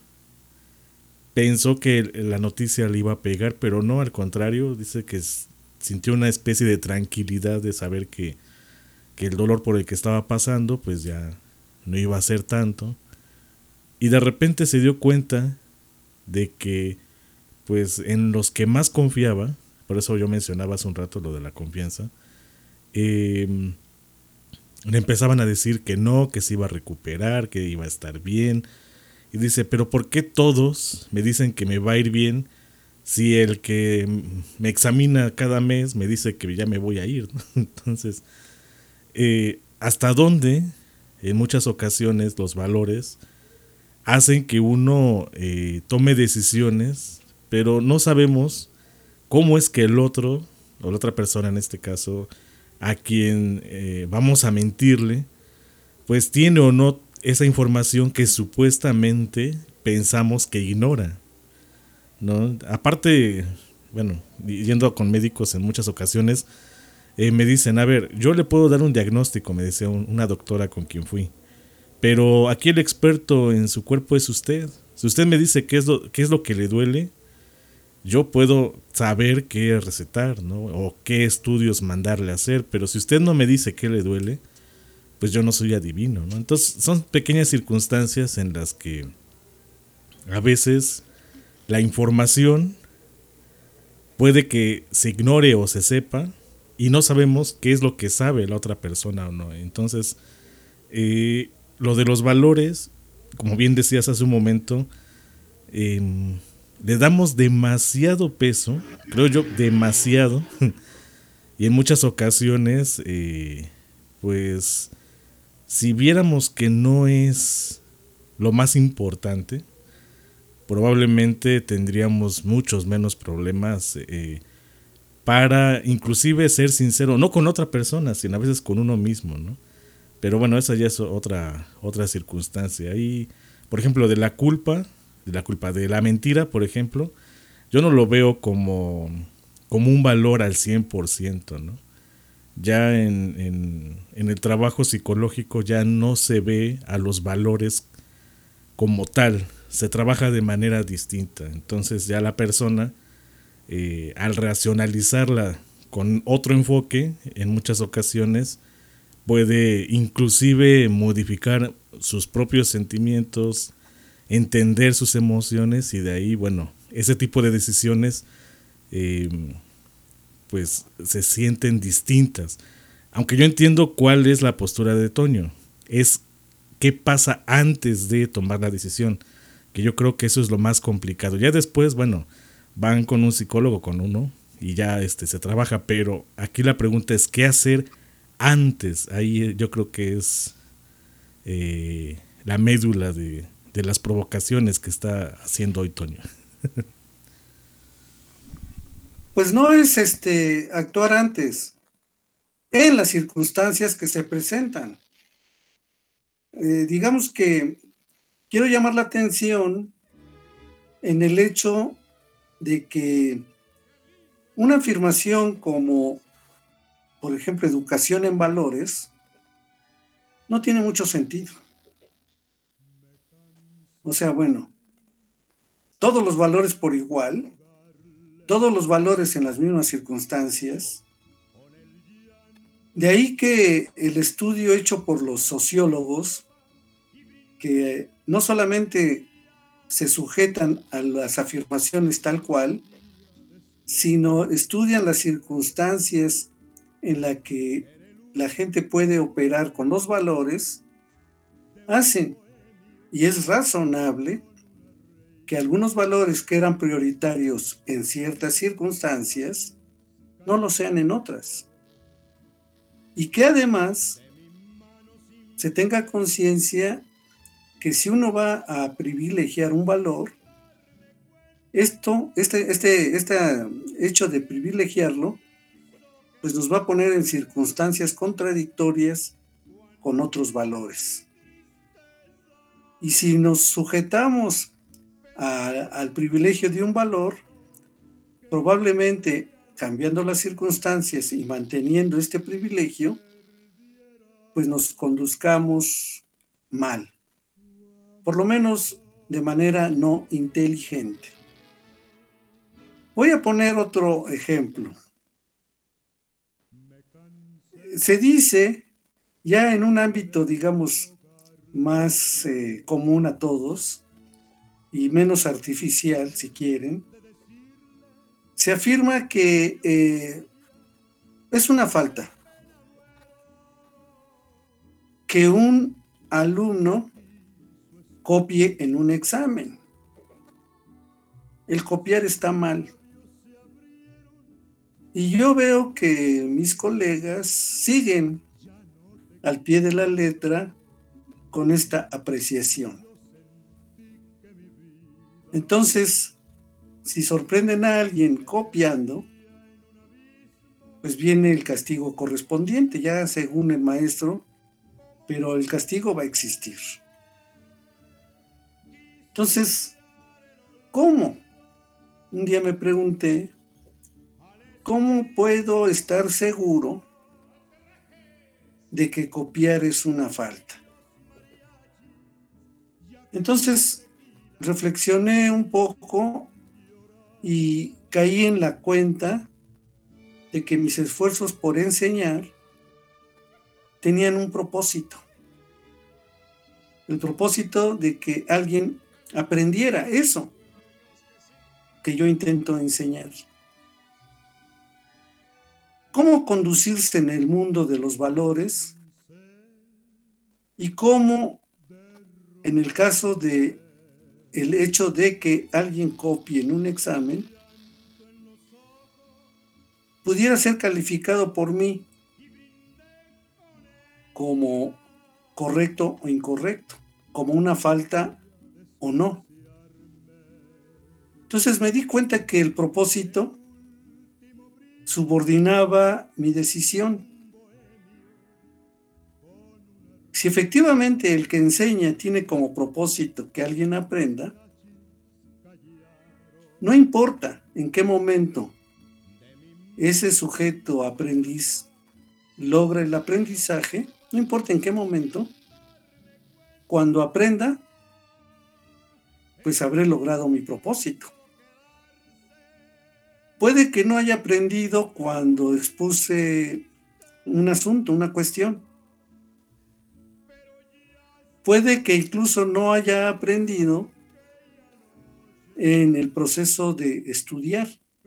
Pensó que la noticia le iba a pegar, pero no, al contrario, dice que sintió una especie de tranquilidad de saber que, que el dolor por el que estaba pasando pues ya no iba a ser tanto. Y de repente se dio cuenta de que pues en los que más confiaba, por eso yo mencionaba hace un rato lo de la confianza, eh, le empezaban a decir que no, que se iba a recuperar, que iba a estar bien. Y dice, pero ¿por qué todos me dicen que me va a ir bien si el que me examina cada mes me dice que ya me voy a ir? Entonces, eh, ¿hasta dónde en muchas ocasiones los valores hacen que uno eh, tome decisiones, pero no sabemos cómo es que el otro, o la otra persona en este caso, a quien eh, vamos a mentirle, pues tiene o no esa información que supuestamente pensamos que ignora, ¿no? Aparte, bueno, yendo con médicos en muchas ocasiones, eh, me dicen, a ver, yo le puedo dar un diagnóstico, me decía un, una doctora con quien fui, pero aquí el experto en su cuerpo es usted. Si usted me dice qué es lo, qué es lo que le duele, yo puedo saber qué recetar, ¿no? O qué estudios mandarle a hacer, pero si usted no me dice qué le duele, pues yo no soy adivino, ¿no? Entonces son pequeñas circunstancias en las que a veces la información puede que se ignore o se sepa y no sabemos qué es lo que sabe la otra persona o no. Entonces, eh, lo de los valores, como bien decías hace un momento, eh, le damos demasiado peso, creo yo, demasiado, y en muchas ocasiones, eh, pues, si viéramos que no es lo más importante, probablemente tendríamos muchos menos problemas eh, para inclusive ser sincero, no con otra persona, sino a veces con uno mismo, ¿no? Pero bueno, esa ya es otra, otra circunstancia. Y, por ejemplo, de la culpa, de la culpa, de la mentira, por ejemplo, yo no lo veo como, como un valor al cien por ciento, ¿no? Ya en, en, en el trabajo psicológico ya no se ve a los valores como tal, se trabaja de manera distinta. Entonces ya la persona, eh, al racionalizarla con otro enfoque, en muchas ocasiones puede inclusive modificar sus propios sentimientos, entender sus emociones, y de ahí, bueno, ese tipo de decisiones eh, pues se sienten distintas. Aunque yo entiendo cuál es la postura de Toño, es qué pasa antes de tomar la decisión, que yo creo que eso es lo más complicado. Ya después, bueno, van con un psicólogo, con uno, y ya este, se trabaja, pero aquí la pregunta es ¿qué hacer antes? Ahí yo creo que es eh, la médula de, de las provocaciones que está haciendo hoy Toño. Pues no es este actuar antes, en las circunstancias que se presentan. Eh, digamos que quiero llamar la atención en el hecho de que una afirmación como, por ejemplo, educación en valores, no tiene mucho sentido. O sea, bueno, todos los valores por igual, todos los valores en las mismas circunstancias. De ahí que el estudio hecho por los sociólogos, que no solamente se sujetan a las afirmaciones tal cual, sino estudian las circunstancias en las que la gente puede operar con los valores, hacen, y es razonable, que algunos valores que eran prioritarios en ciertas circunstancias no lo sean en otras. Y que además se tenga conciencia que si uno va a privilegiar un valor, esto, este, este, este hecho de privilegiarlo, pues nos va a poner en circunstancias contradictorias con otros valores. Y si nos sujetamos a, al privilegio de un valor, probablemente cambiando las circunstancias y manteniendo este privilegio, pues nos conduzcamos mal, por lo menos de manera no inteligente. Voy a poner otro ejemplo. Se dice, ya en un ámbito, digamos, más eh, común a todos y menos artificial, si quieren, se afirma que eh, es una falta que un alumno copie en un examen. El copiar está mal. Y yo veo que mis colegas siguen al pie de la letra con esta apreciación. Entonces, si sorprenden a alguien copiando, pues viene el castigo correspondiente, ya según el maestro, pero el castigo va a existir. Entonces, ¿cómo? Un día me pregunté, ¿cómo puedo estar seguro de que copiar es una falta? Entonces, reflexioné un poco y caí en la cuenta de que mis esfuerzos por enseñar tenían un propósito. El propósito de que alguien aprendiera eso que yo intento enseñar. Cómo conducirse en el mundo de los valores y cómo, en el caso de el hecho de que alguien copie en un examen, pudiera ser calificado por mí como correcto o incorrecto. como una falta o no. Entonces me di cuenta que el propósito subordinaba mi decisión. Si efectivamente el que enseña tiene como propósito que alguien aprenda, no importa en qué momento ese sujeto aprendiz logra el aprendizaje, no importa en qué momento, cuando aprenda, pues habré logrado mi propósito. Puede que no haya aprendido cuando expuse un asunto, una cuestión. Puede que incluso no haya aprendido en el proceso de estudiar.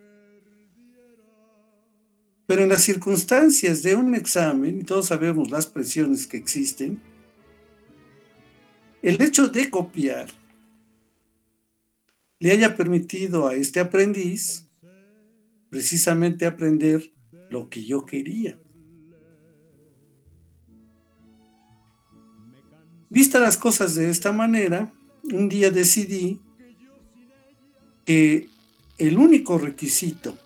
Pero en las circunstancias de un examen, y todos sabemos las presiones que existen, el hecho de copiar le haya permitido a este aprendiz precisamente aprender lo que yo quería. Vistas las cosas de esta manera, un día decidí que el único requisito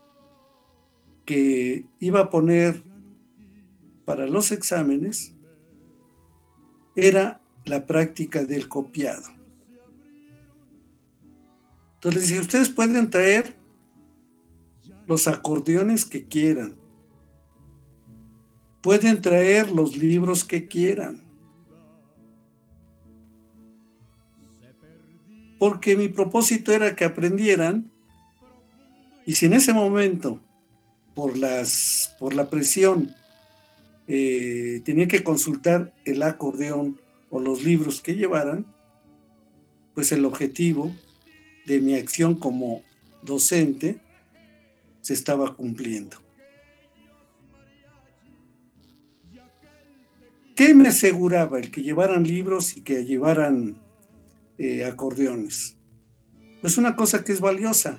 que iba a poner para los exámenes era la práctica del copiado. Entonces les dije, ustedes pueden traer los acordeones que quieran, pueden traer los libros que quieran, porque mi propósito era que aprendieran, y si en ese momento por las por la presión eh, tenía que consultar el acordeón o los libros que llevaran, pues el objetivo de mi acción como docente se estaba cumpliendo. ¿Qué me aseguraba el que llevaran libros y que llevaran eh, acordeones? Pues una cosa que es valiosa,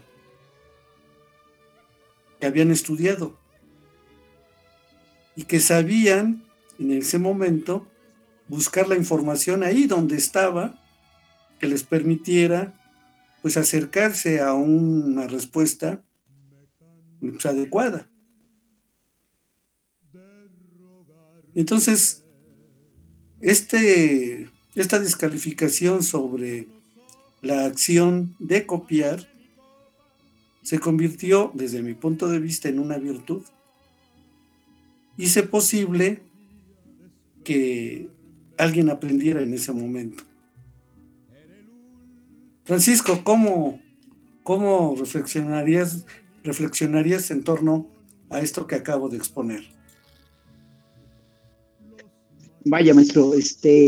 que habían estudiado y que sabían en ese momento buscar la información ahí donde estaba, que les permitiera pues acercarse a una respuesta pues, adecuada. Entonces, este, esta descalificación sobre la acción de copiar se convirtió, desde mi punto de vista, en una virtud. Hice posible que alguien aprendiera en ese momento. Francisco, ¿cómo, cómo reflexionarías, reflexionarías en torno a esto que acabo de exponer? Vaya, maestro, este,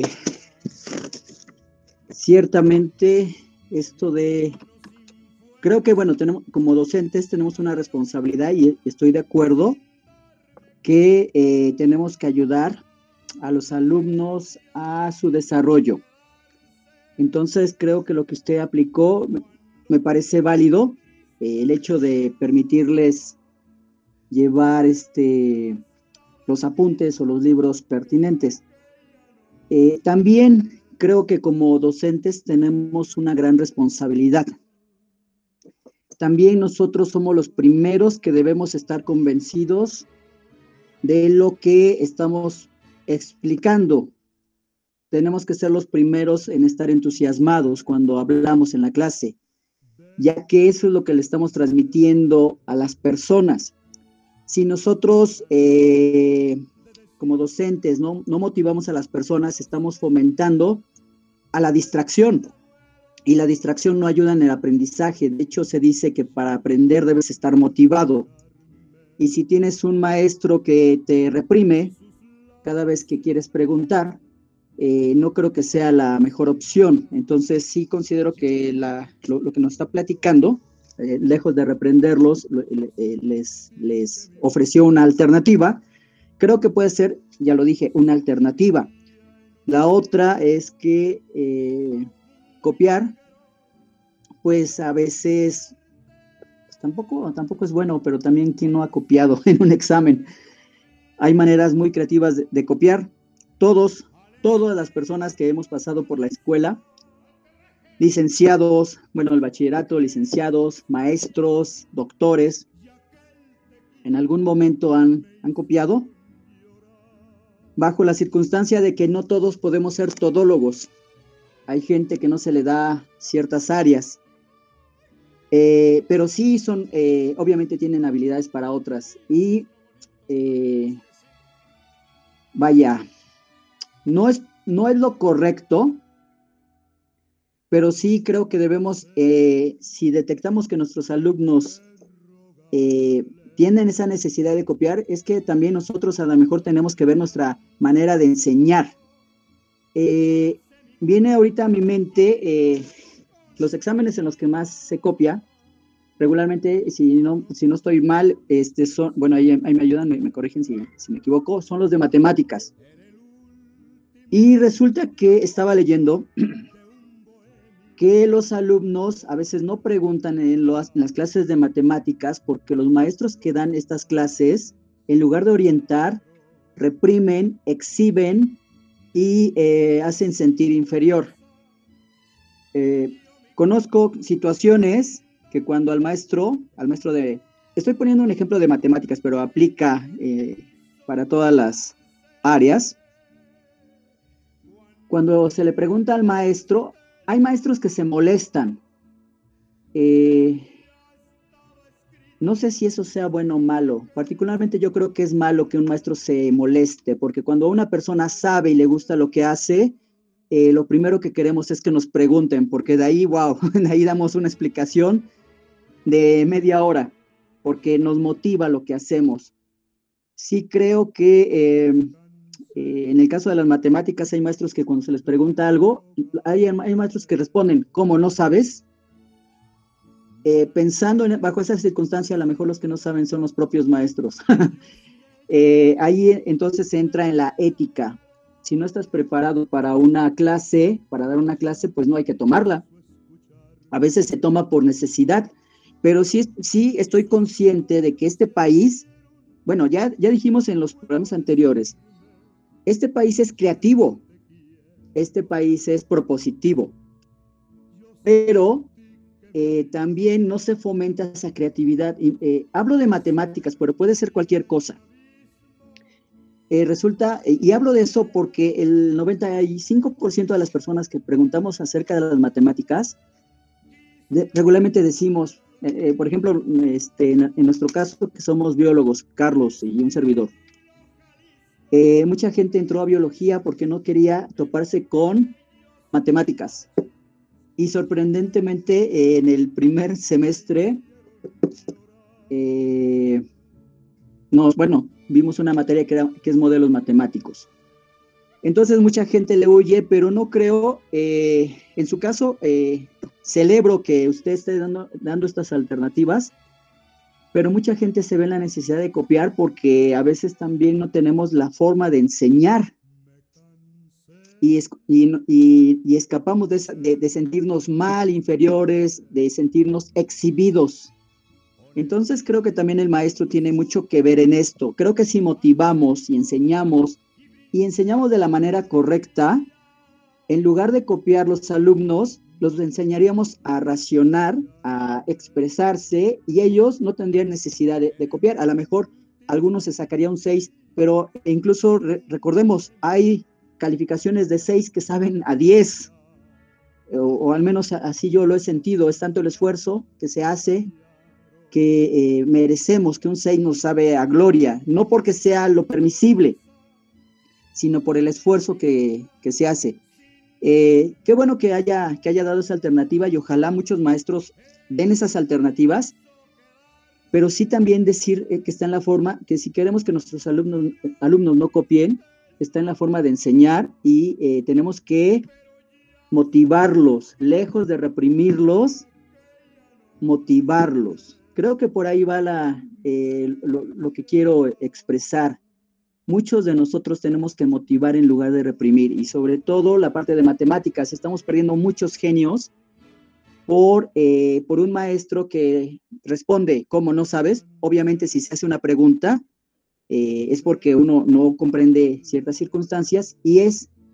ciertamente esto de, creo que bueno, tenemos, como docentes tenemos una responsabilidad y estoy de acuerdo que eh, tenemos que ayudar a los alumnos a su desarrollo. Entonces creo que lo que usted aplicó me, me parece válido, eh, el hecho de permitirles llevar este, los apuntes o los libros pertinentes. Eh, también creo que como docentes tenemos una gran responsabilidad. También nosotros somos los primeros que debemos estar convencidos de lo que estamos explicando. Tenemos que ser los primeros en estar entusiasmados cuando hablamos en la clase, ya que eso es lo que le estamos transmitiendo a las personas. Si nosotros, eh, como docentes, no, no motivamos a las personas, estamos fomentando a la distracción, y la distracción no ayuda en el aprendizaje. De hecho, se dice que para aprender debes estar motivado, y si tienes un maestro que te reprime cada vez que quieres preguntar, Eh, no creo que sea la mejor opción. Entonces sí considero que la, lo, lo que nos está platicando, eh, lejos de reprenderlos, eh, les, les ofreció una alternativa. Creo que puede ser, ya lo dije, una alternativa. La otra es que eh, copiar, pues a veces pues, tampoco, tampoco es bueno, pero también ¿quién no ha copiado en un examen? Hay maneras muy creativas de, de copiar. Todos todas las personas que hemos pasado por la escuela, licenciados, bueno, el bachillerato, licenciados, maestros, doctores, en algún momento han, han copiado, bajo la circunstancia de que no todos podemos ser todólogos. Hay gente que no se le da ciertas áreas, eh, pero sí son, eh, obviamente tienen habilidades para otras. Y eh, vaya, no es, no es lo correcto, pero sí creo que debemos, eh, si detectamos que nuestros alumnos eh, tienen esa necesidad de copiar, es que también nosotros a lo mejor tenemos que ver nuestra manera de enseñar. Eh, viene ahorita a mi mente eh, los exámenes en los que más se copia, regularmente, si no, si no estoy mal, este son, bueno, ahí, ahí me ayudan, me, me corrigen si, si me equivoco, son los de matemáticas. Y resulta que estaba leyendo que los alumnos a veces no preguntan en, los, en las clases de matemáticas porque los maestros que dan estas clases, en lugar de orientar, reprimen, exhiben y eh, hacen sentir inferior. Eh, conozco situaciones que cuando al maestro, al maestro de, estoy poniendo un ejemplo de matemáticas, pero aplica eh, para todas las áreas. Cuando se le pregunta al maestro, hay maestros que se molestan. Eh, no sé si eso sea bueno o malo. Particularmente yo creo que es malo que un maestro se moleste, porque cuando una persona sabe y le gusta lo que hace, eh, lo primero que queremos es que nos pregunten, porque de ahí, wow, de ahí damos una explicación de media hora, porque nos motiva lo que hacemos. Sí creo que eh, eh, en el caso de las matemáticas hay maestros que cuando se les pregunta algo, hay, hay maestros que responden, ¿cómo no sabes? Eh, pensando en, bajo esa circunstancia, a lo mejor los que no saben son los propios maestros. eh, ahí entonces entra en la ética. Si no estás preparado para una clase, para dar una clase, pues no hay que tomarla. A veces se toma por necesidad, pero sí, sí estoy consciente de que este país, bueno, ya, ya dijimos en los programas anteriores, este país es creativo, este país es propositivo, pero eh, también no se fomenta esa creatividad. Eh, hablo de matemáticas, pero puede ser cualquier cosa. Eh, resulta, eh, y hablo de eso porque el noventa y cinco por ciento de las personas que preguntamos acerca de las matemáticas, de, regularmente decimos, eh, eh, por ejemplo, este, en, en nuestro caso, que somos biólogos, Carlos y un servidor, eh, mucha gente entró a biología porque no quería toparse con matemáticas. Y sorprendentemente, eh, en el primer semestre, eh, nos, bueno, vimos una materia que, era, que es modelos matemáticos. Entonces mucha gente le huye, pero no creo, eh, en su caso, eh, celebro que usted esté dando, dando estas alternativas, pero mucha gente se ve en la necesidad de copiar porque a veces también no tenemos la forma de enseñar y, es, y, y, y escapamos de, esa, de, de sentirnos mal, inferiores, de sentirnos exhibidos. Entonces creo que también el maestro tiene mucho que ver en esto. Creo que si motivamos y enseñamos, y enseñamos de la manera correcta, en lugar de copiar los alumnos, los enseñaríamos a racionar, a expresarse, y ellos no tendrían necesidad de, de copiar. A lo mejor algunos se sacaría un seis, pero incluso re, recordemos, hay calificaciones de seis que saben a diez, o, o al menos así yo lo he sentido. Es tanto el esfuerzo que se hace que eh, merecemos que un seis nos sabe a gloria, no porque sea lo permisible, sino por el esfuerzo que, que se hace. Eh, qué bueno que haya, que haya dado esa alternativa y ojalá muchos maestros den esas alternativas, pero sí también decir eh, que está en la forma, que si queremos que nuestros alumnos, alumnos no copien, está en la forma de enseñar y eh, tenemos que motivarlos, lejos de reprimirlos, motivarlos. Creo que por ahí va la, eh, lo, lo que quiero expresar. Muchos de nosotros tenemos que motivar en lugar de reprimir, y sobre todo la parte de matemáticas. Estamos perdiendo muchos genios por, eh, por un maestro que responde, ¿cómo no sabes? Obviamente si se hace una pregunta, eh, es porque uno no comprende ciertas circunstancias, y es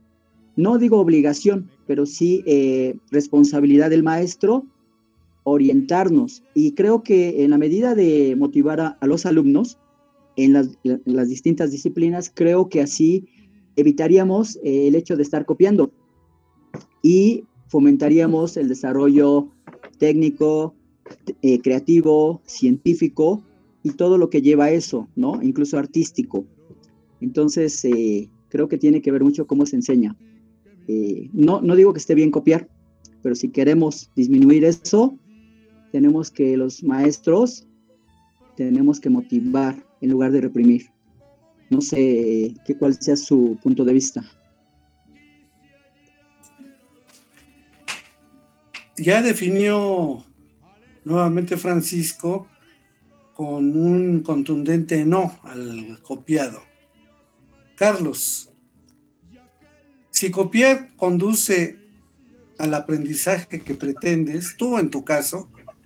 no digo obligación, pero sí eh, responsabilidad del maestro orientarnos. Y creo que en la medida de motivar a, a los alumnos en las, en las distintas disciplinas, creo que así evitaríamos eh, el hecho de estar copiando y fomentaríamos el desarrollo técnico, eh, creativo, científico y todo lo que lleva a eso, ¿no? Incluso artístico. Entonces, eh, creo que tiene que ver mucho cómo se enseña. Eh, no, no digo que esté bien copiar, pero si queremos disminuir eso, tenemos que los maestros, tenemos que motivar en lugar de reprimir. No sé qué, cuál sea su punto de vista. Ya definió nuevamente Francisco con un contundente no al copiado. Carlos, si copiar conduce al aprendizaje que pretendes, tú en tu caso,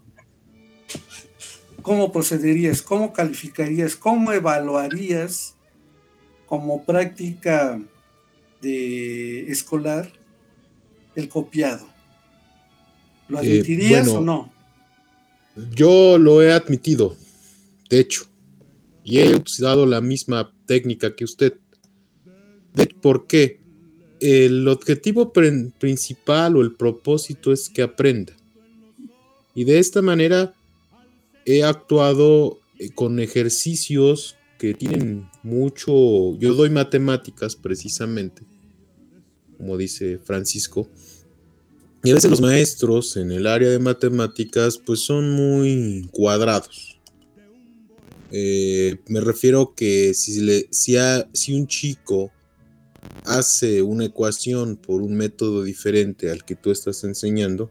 ¿cómo procederías? ¿Cómo calificarías? ¿Cómo evaluarías como práctica de escolar el copiado? ¿Lo admitirías eh, bueno, o no? Yo lo he admitido, de hecho, y he usado la misma técnica que usted. ¿Por qué? El objetivo pre- principal o el propósito es que aprenda. Y de esta manera he actuado con ejercicios que tienen mucho... Yo doy matemáticas precisamente, como dice Francisco, y a veces los maestros en el área de matemáticas pues son muy cuadrados. Eh, me refiero que si, le, si, a, si un chico hace una ecuación por un método diferente al que tú estás enseñando,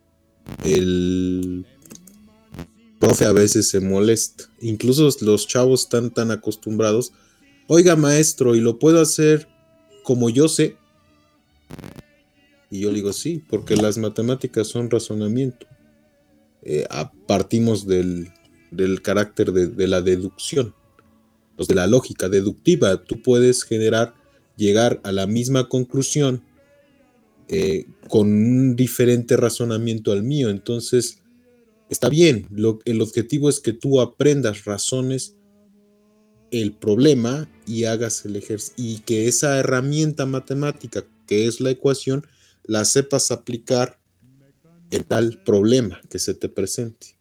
el profe a veces se molesta. Incluso los chavos están tan acostumbrados, oiga maestro, ¿y lo puedo hacer como yo sé? Y yo digo sí, porque las matemáticas son razonamiento. Eh, partimos del, del carácter de, de la deducción, pues de la lógica deductiva. Tú puedes generar, llegar a la misma conclusión eh, con un diferente razonamiento al mío. Entonces, está bien. Lo, el objetivo es que tú aprendas, razones el problema y hagas el ejercicio. Y que esa herramienta matemática, que es la ecuación, la sepas aplicar en tal problema que se te presente.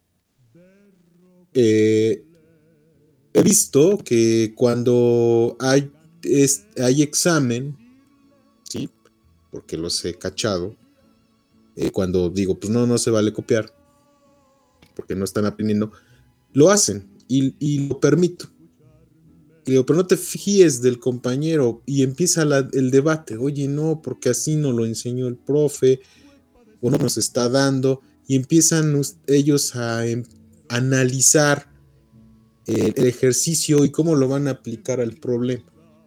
Eh, he visto que cuando hay, es, hay examen, ¿sí? Porque los he cachado, eh, cuando digo, pues no, no se vale copiar, porque no están aprendiendo, lo hacen y, y lo permito. Y digo, pero no te fíes del compañero, y empieza la, el debate. Oye, no, porque así no lo enseñó el profe, o no nos está dando, y empiezan ellos a, a analizar el, el ejercicio y cómo lo van a aplicar al problema.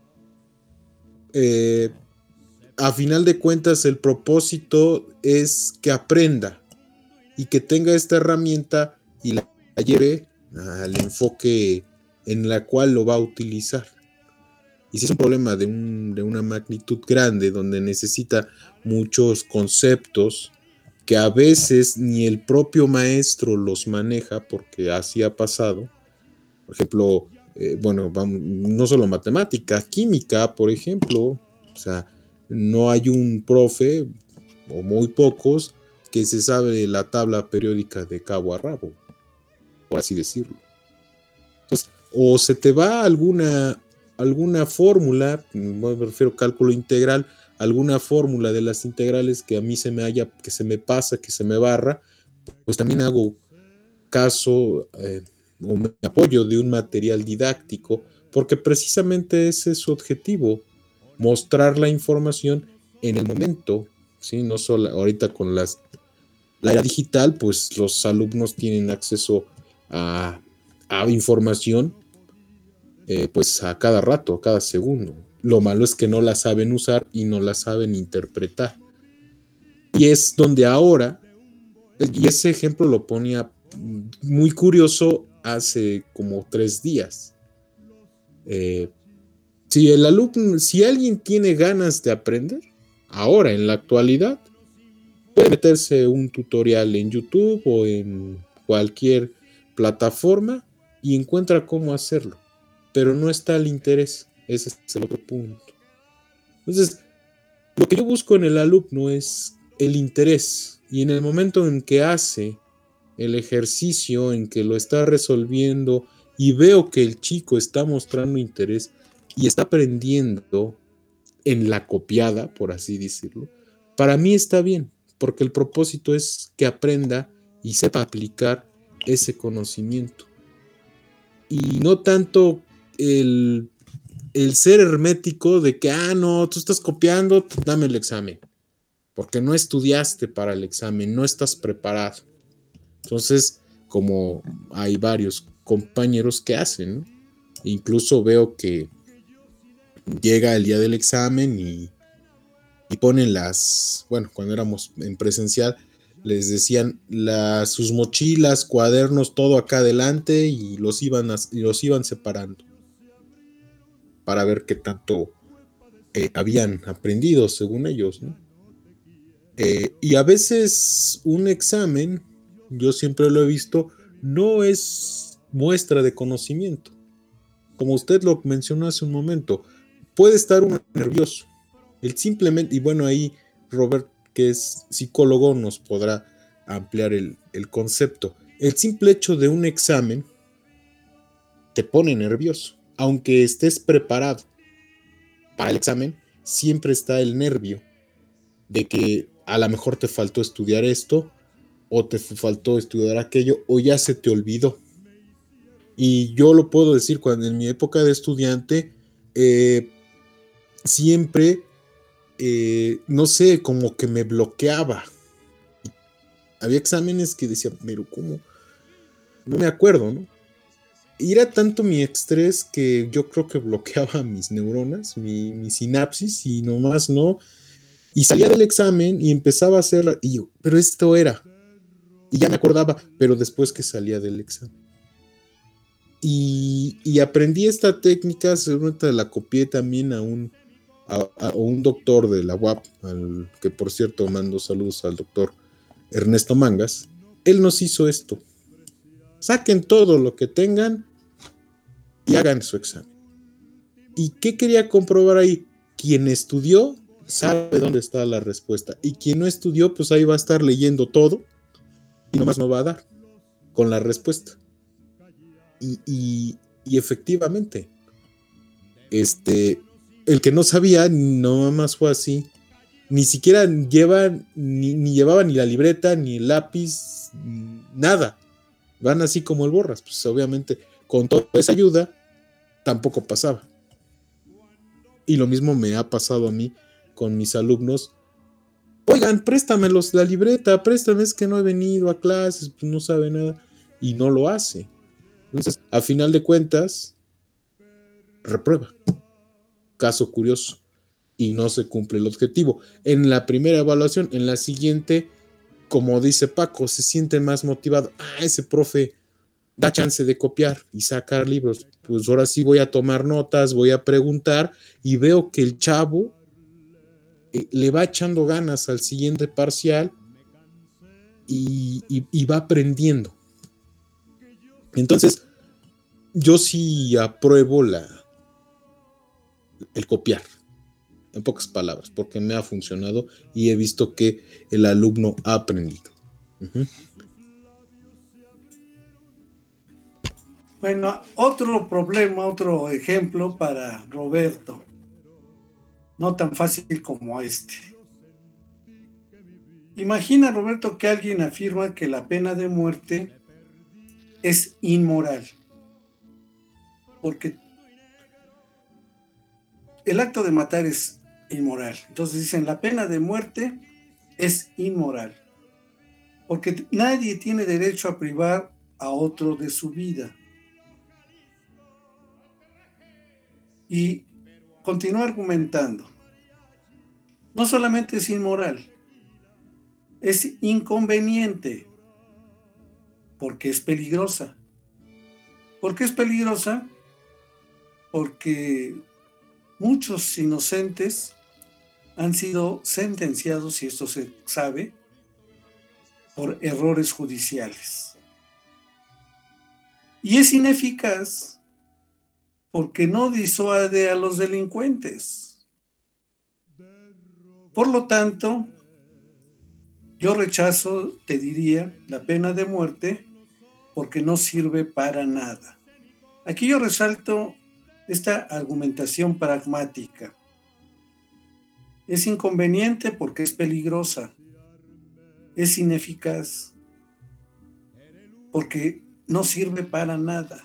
Eh, a final de cuentas, el propósito es que aprenda y que tenga esta herramienta y la lleve al enfoque en la cual lo va a utilizar. Y si es un problema de, un, de una magnitud grande, donde necesita muchos conceptos que a veces ni el propio maestro los maneja, porque así ha pasado. Por ejemplo, eh, bueno, vamos, no solo matemática, química, por ejemplo. O sea, no hay un profe, o muy pocos, que se sabe la tabla periódica de cabo a rabo, por así decirlo. Entonces, o se te va alguna, alguna fórmula, me refiero a cálculo integral, alguna fórmula de las integrales que a mí se me haya, que se me pasa, que se me barra, pues también hago caso eh, o me apoyo de un material didáctico, porque precisamente ese es su objetivo, mostrar la información en el momento, ¿sí? No solo ahorita con las, la era digital, pues los alumnos tienen acceso a, a información eh, pues a cada rato, a cada segundo. Lo malo es que no la saben usar y no la saben interpretar. Y es donde ahora, y ese ejemplo lo ponía muy curioso hace como tres días. Eh, si el alumno, si alguien tiene ganas de aprender, ahora, en la actualidad, puede meterse un tutorial en YouTube o en cualquier plataforma y encuentra cómo hacerlo, pero no está el interés. Ese es el otro punto. Entonces, lo que yo busco en el alumno es el interés, y en el momento en que hace el ejercicio, en que lo está resolviendo y veo que el chico está mostrando interés y está aprendiendo en la copiada, por así decirlo, para mí está bien, porque el propósito es que aprenda y sepa aplicar ese conocimiento. Y no tanto el, el ser hermético de que, ah, no, tú estás copiando, dame el examen, porque no estudiaste para el examen, no estás preparado. Entonces, como hay varios compañeros que hacen, ¿no? Incluso veo que llega el día del examen y, y ponen las, bueno, cuando éramos en presencial, les decían las, sus mochilas, cuadernos, todo acá adelante, y los iban, a, y los iban separando para ver qué tanto eh, habían aprendido según ellos, ¿no? Eh, y a veces un examen, yo siempre lo he visto, no es muestra de conocimiento. Como usted lo mencionó hace un momento, puede estar uno nervioso. El simplemente, y bueno, ahí Robert, que es psicólogo, nos podrá ampliar el, el concepto. El simple hecho de un examen te pone nervioso. Aunque estés preparado para el examen, siempre está el nervio de que a lo mejor te faltó estudiar esto, o te faltó estudiar aquello, o ya se te olvidó. Y yo lo puedo decir, cuando en mi época de estudiante, eh, siempre, eh, no sé, como que me bloqueaba. Había exámenes que decía, pero ¿cómo? No me acuerdo, ¿no? Y era tanto mi estrés que yo creo que bloqueaba mis neuronas, mi, mi sinapsis, y nomás no. Y salía del examen y empezaba a hacer, y yo, pero esto era. Y ya me acordaba, pero después que salía del examen. Y, y aprendí esta técnica, seguramente la copié también a un, a, a un doctor de la U A P, al, que por cierto mando saludos al doctor Ernesto Mangas. Él nos hizo esto. Saquen todo lo que tengan y hagan su examen. ¿Y qué quería comprobar ahí? Quien estudió sabe dónde está la respuesta, y quien no estudió, pues ahí va a estar leyendo todo y nomás no va a dar con la respuesta. Y, y, y efectivamente, este, el que no sabía, no más fue así, ni siquiera lleva, ni, ni llevaba ni la libreta, ni el lápiz, nada. Van así como el borras. Pues obviamente, con toda esa ayuda, tampoco pasaba. Y lo mismo me ha pasado a mí con mis alumnos. Oigan, préstamelos la libreta, préstame, es que no he venido a clases, pues no sabe nada, y no lo hace. Entonces, a final de cuentas, reprueba. Caso curioso. Y no se cumple el objetivo. En la primera evaluación, en la siguiente, como dice Paco, se siente más motivado. Ah, ese profe da chance de copiar y sacar libros. Pues ahora sí voy a tomar notas, voy a preguntar, y veo que el chavo eh, le va echando ganas al siguiente parcial y, y, y va aprendiendo. Entonces, yo sí apruebo la, el copiar, en pocas palabras, porque me ha funcionado y he visto que el alumno ha aprendido. Uh-huh. Bueno, otro problema, otro ejemplo para Roberto, no tan fácil como este. Imagina, Roberto, que alguien afirma que la pena de muerte es inmoral, porque el acto de matar es inmoral. Entonces dicen, la pena de muerte es inmoral, porque nadie tiene derecho a privar a otro de su vida. Y continúa argumentando. No solamente es inmoral, es inconveniente, porque es peligrosa. ¿Por qué es peligrosa? Porque muchos inocentes han sido sentenciados, y esto se sabe, por errores judiciales. Y es ineficaz porque no disuade a los delincuentes. Por lo tanto, yo rechazo, te diría, la pena de muerte porque no sirve para nada. Aquí yo resalto esta argumentación pragmática. Es inconveniente porque es peligrosa. Es ineficaz porque no sirve para nada.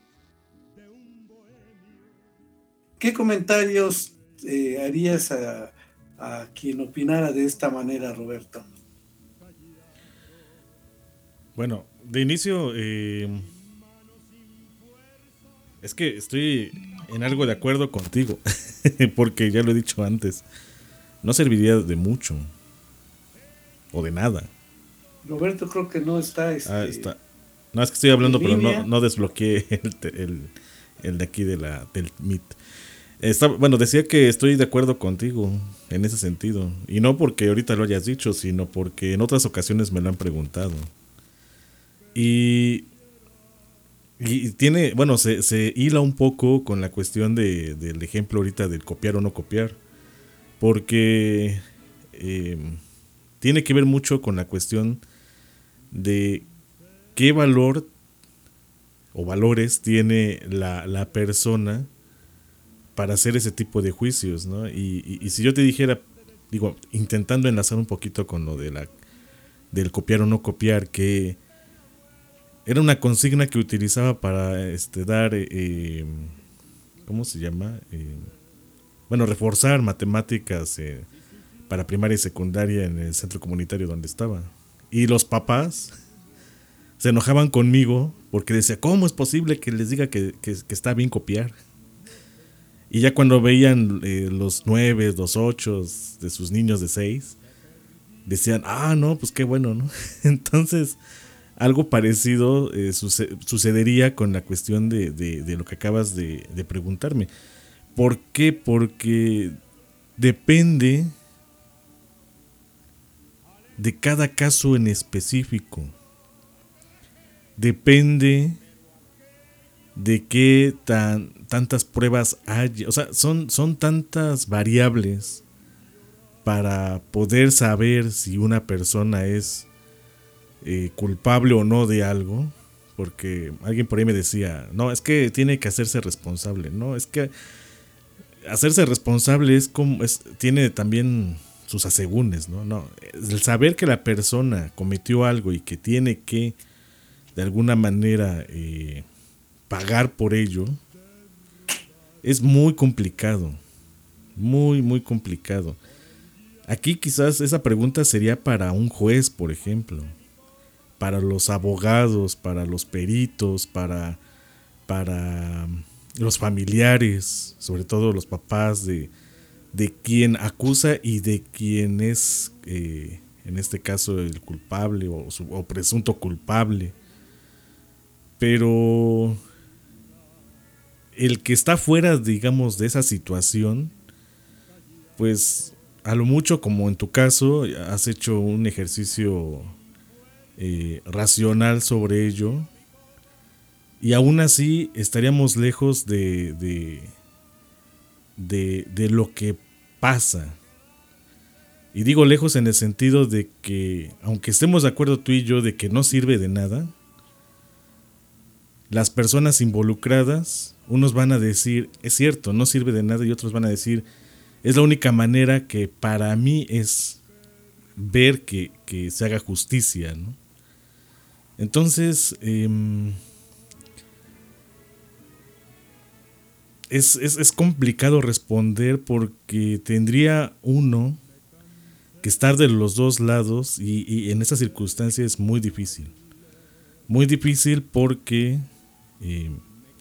¿Qué comentarios eh, harías a, a quien opinara de esta manera, Roberto? Bueno, de inicio, eh, es que estoy en algo de acuerdo contigo, porque ya lo he dicho antes, no serviría de mucho, o de nada. Roberto creo que no está... Este, ah, está. No, es que estoy hablando, pero no, no desbloqueé el, el, el de aquí de la, del Meet. Está, bueno, decía que estoy de acuerdo contigo en ese sentido, y no porque ahorita lo hayas dicho, sino porque en otras ocasiones me lo han preguntado. Y, y tiene, bueno, se, se hila un poco con la cuestión de, del ejemplo ahorita del copiar o no copiar, porque eh, tiene que ver mucho con la cuestión de qué valor o valores tiene la, la persona para hacer ese tipo de juicios, ¿no? Y, y, y si yo te dijera, digo, intentando enlazar un poquito con lo de la, del copiar o no copiar, que era una consigna que utilizaba para este, dar, eh, ¿cómo se llama? Eh, bueno, reforzar matemáticas eh, para primaria y secundaria en el centro comunitario donde estaba. Y los papás se enojaban conmigo porque decía, ¿cómo es posible que les diga que, que, que está bien copiar? Y ya cuando veían eh, los nueve, los ocho de sus niños de seis, decían, ah, no, pues qué bueno, ¿no? Entonces, algo parecido eh, suce- sucedería con la cuestión de, de, de lo que acabas de, de preguntarme. ¿Por qué? Porque depende de cada caso en específico. Depende de qué tan, tantas pruebas hay. O sea, son, son tantas variables para poder saber si una persona es eh, culpable o no de algo. Porque alguien por ahí me decía, no, es que tiene que hacerse responsable. No, es que hacerse responsable es como es, tiene también sus asegúnes, ¿no? No, el saber que la persona cometió algo y que tiene que de alguna manera eh, pagar por ello es muy complicado, muy muy complicado. Aquí quizás esa pregunta sería para un juez, por ejemplo, para los abogados, para los peritos, para para los familiares, sobre todo los papás de, de quien acusa y de quien es, eh, en este caso, el culpable o, su, o presunto culpable. Pero el que está fuera, digamos, de esa situación, pues a lo mucho, como en tu caso, has hecho un ejercicio eh, racional sobre ello. Y aún así estaríamos lejos de, de, de, de lo que pasa. Y digo lejos en el sentido de que, aunque estemos de acuerdo tú y yo de que no sirve de nada, las personas involucradas, unos van a decir, es cierto, no sirve de nada, y otros van a decir, es la única manera que para mí es ver que, que se haga justicia, ¿no? Entonces, eh, Es, es, es complicado responder porque tendría uno que estar de los dos lados y, y en esa circunstancia es muy difícil. Muy difícil porque eh,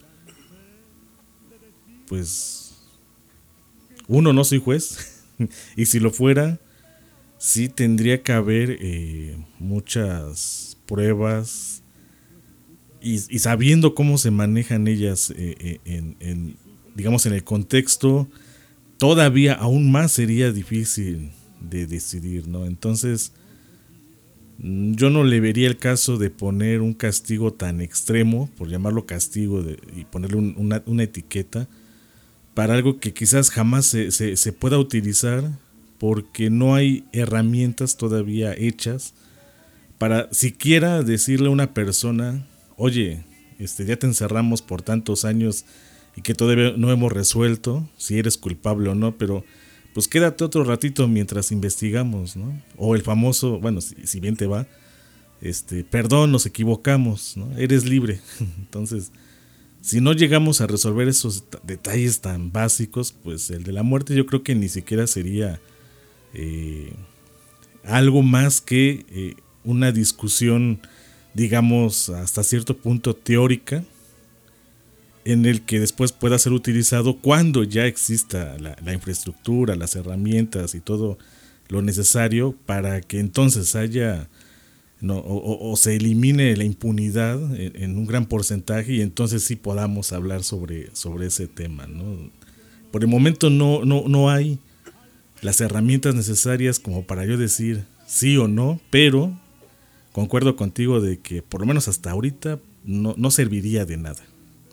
pues uno, no soy juez y si lo fuera sí tendría que haber eh, muchas pruebas y, y sabiendo cómo se manejan ellas eh, eh, en, en digamos en el contexto todavía aún más sería difícil de decidir, ¿no? Entonces, yo no le vería el caso de poner un castigo tan extremo, por llamarlo castigo, de, y ponerle un, una, una etiqueta para algo que quizás jamás se, se, se pueda utilizar, porque no hay herramientas todavía hechas para siquiera decirle a una persona, oye, este, ya te encerramos por tantos años y que todavía no hemos resuelto si eres culpable o no, pero pues quédate otro ratito mientras investigamos, ¿no? O el famoso, bueno, si, si bien te va, este, perdón, nos equivocamos, ¿no? Eres libre. Entonces, si no llegamos a resolver esos t- detalles tan básicos, pues el de la muerte yo creo que ni siquiera sería eh, algo más que eh, una discusión, digamos, hasta cierto punto teórica, en el que después pueda ser utilizado cuando ya exista la, la infraestructura, las herramientas y todo lo necesario para que entonces haya, no, o, o se elimine la impunidad en, en un gran porcentaje, y entonces sí podamos hablar sobre, sobre ese tema, ¿no? Por el momento no, no, no hay las herramientas necesarias como para yo decir sí o no, pero concuerdo contigo de que por lo menos hasta ahorita no, no serviría de nada.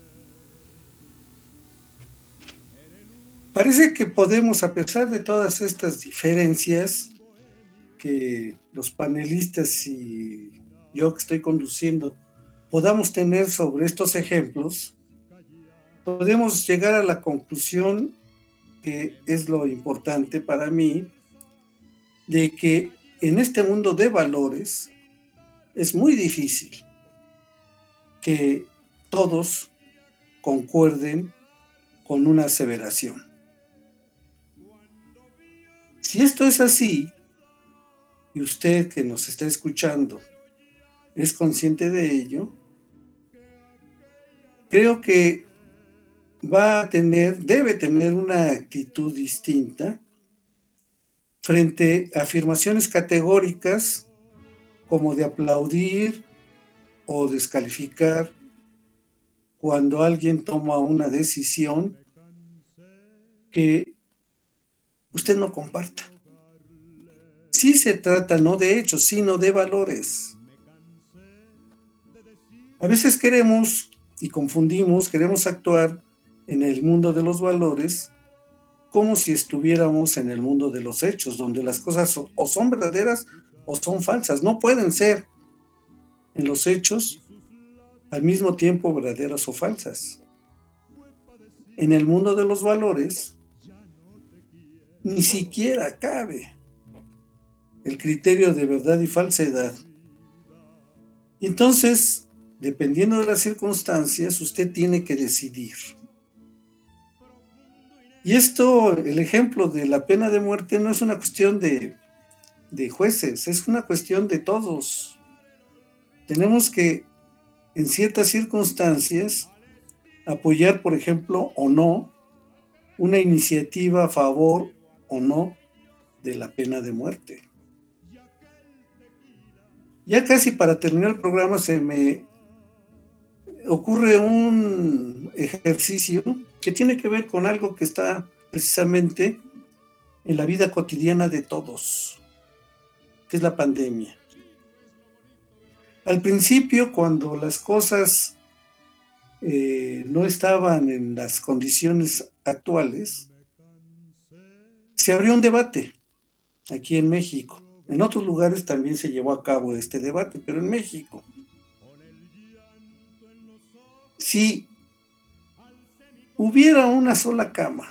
Parece que podemos, a pesar de todas estas diferencias que los panelistas y yo que estoy conduciendo podamos tener sobre estos ejemplos, podemos llegar a la conclusión, que es lo importante para mí, de que en este mundo de valores es muy difícil que todos concuerden con una aseveración. Si esto es así, y usted que nos está escuchando es consciente de ello, creo que va a tener, debe tener una actitud distinta frente a afirmaciones categóricas como de aplaudir o descalificar cuando alguien toma una decisión que usted no comparta. Sí se trata no de hechos, sino de valores. A veces queremos y confundimos, queremos actuar en el mundo de los valores como si estuviéramos en el mundo de los hechos, donde las cosas o son verdaderas o son falsas. No pueden ser en los hechos al mismo tiempo verdaderas o falsas. En el mundo de los valores ni siquiera cabe el criterio de verdad y falsedad. Y entonces, dependiendo de las circunstancias, usted tiene que decidir. Y esto, el ejemplo de la pena de muerte, no es una cuestión de, de jueces, es una cuestión de todos. Tenemos que, en ciertas circunstancias, apoyar, por ejemplo, o no, una iniciativa a favor o no de la pena de muerte. Ya casi para terminar el programa se me ocurre un ejercicio que tiene que ver con algo que está precisamente en la vida cotidiana de todos, que es la pandemia. Al principio, cuando las cosas eh, no estaban en las condiciones actuales, se abrió un debate aquí en México. En otros lugares también se llevó a cabo este debate, pero en México, si hubiera una sola cama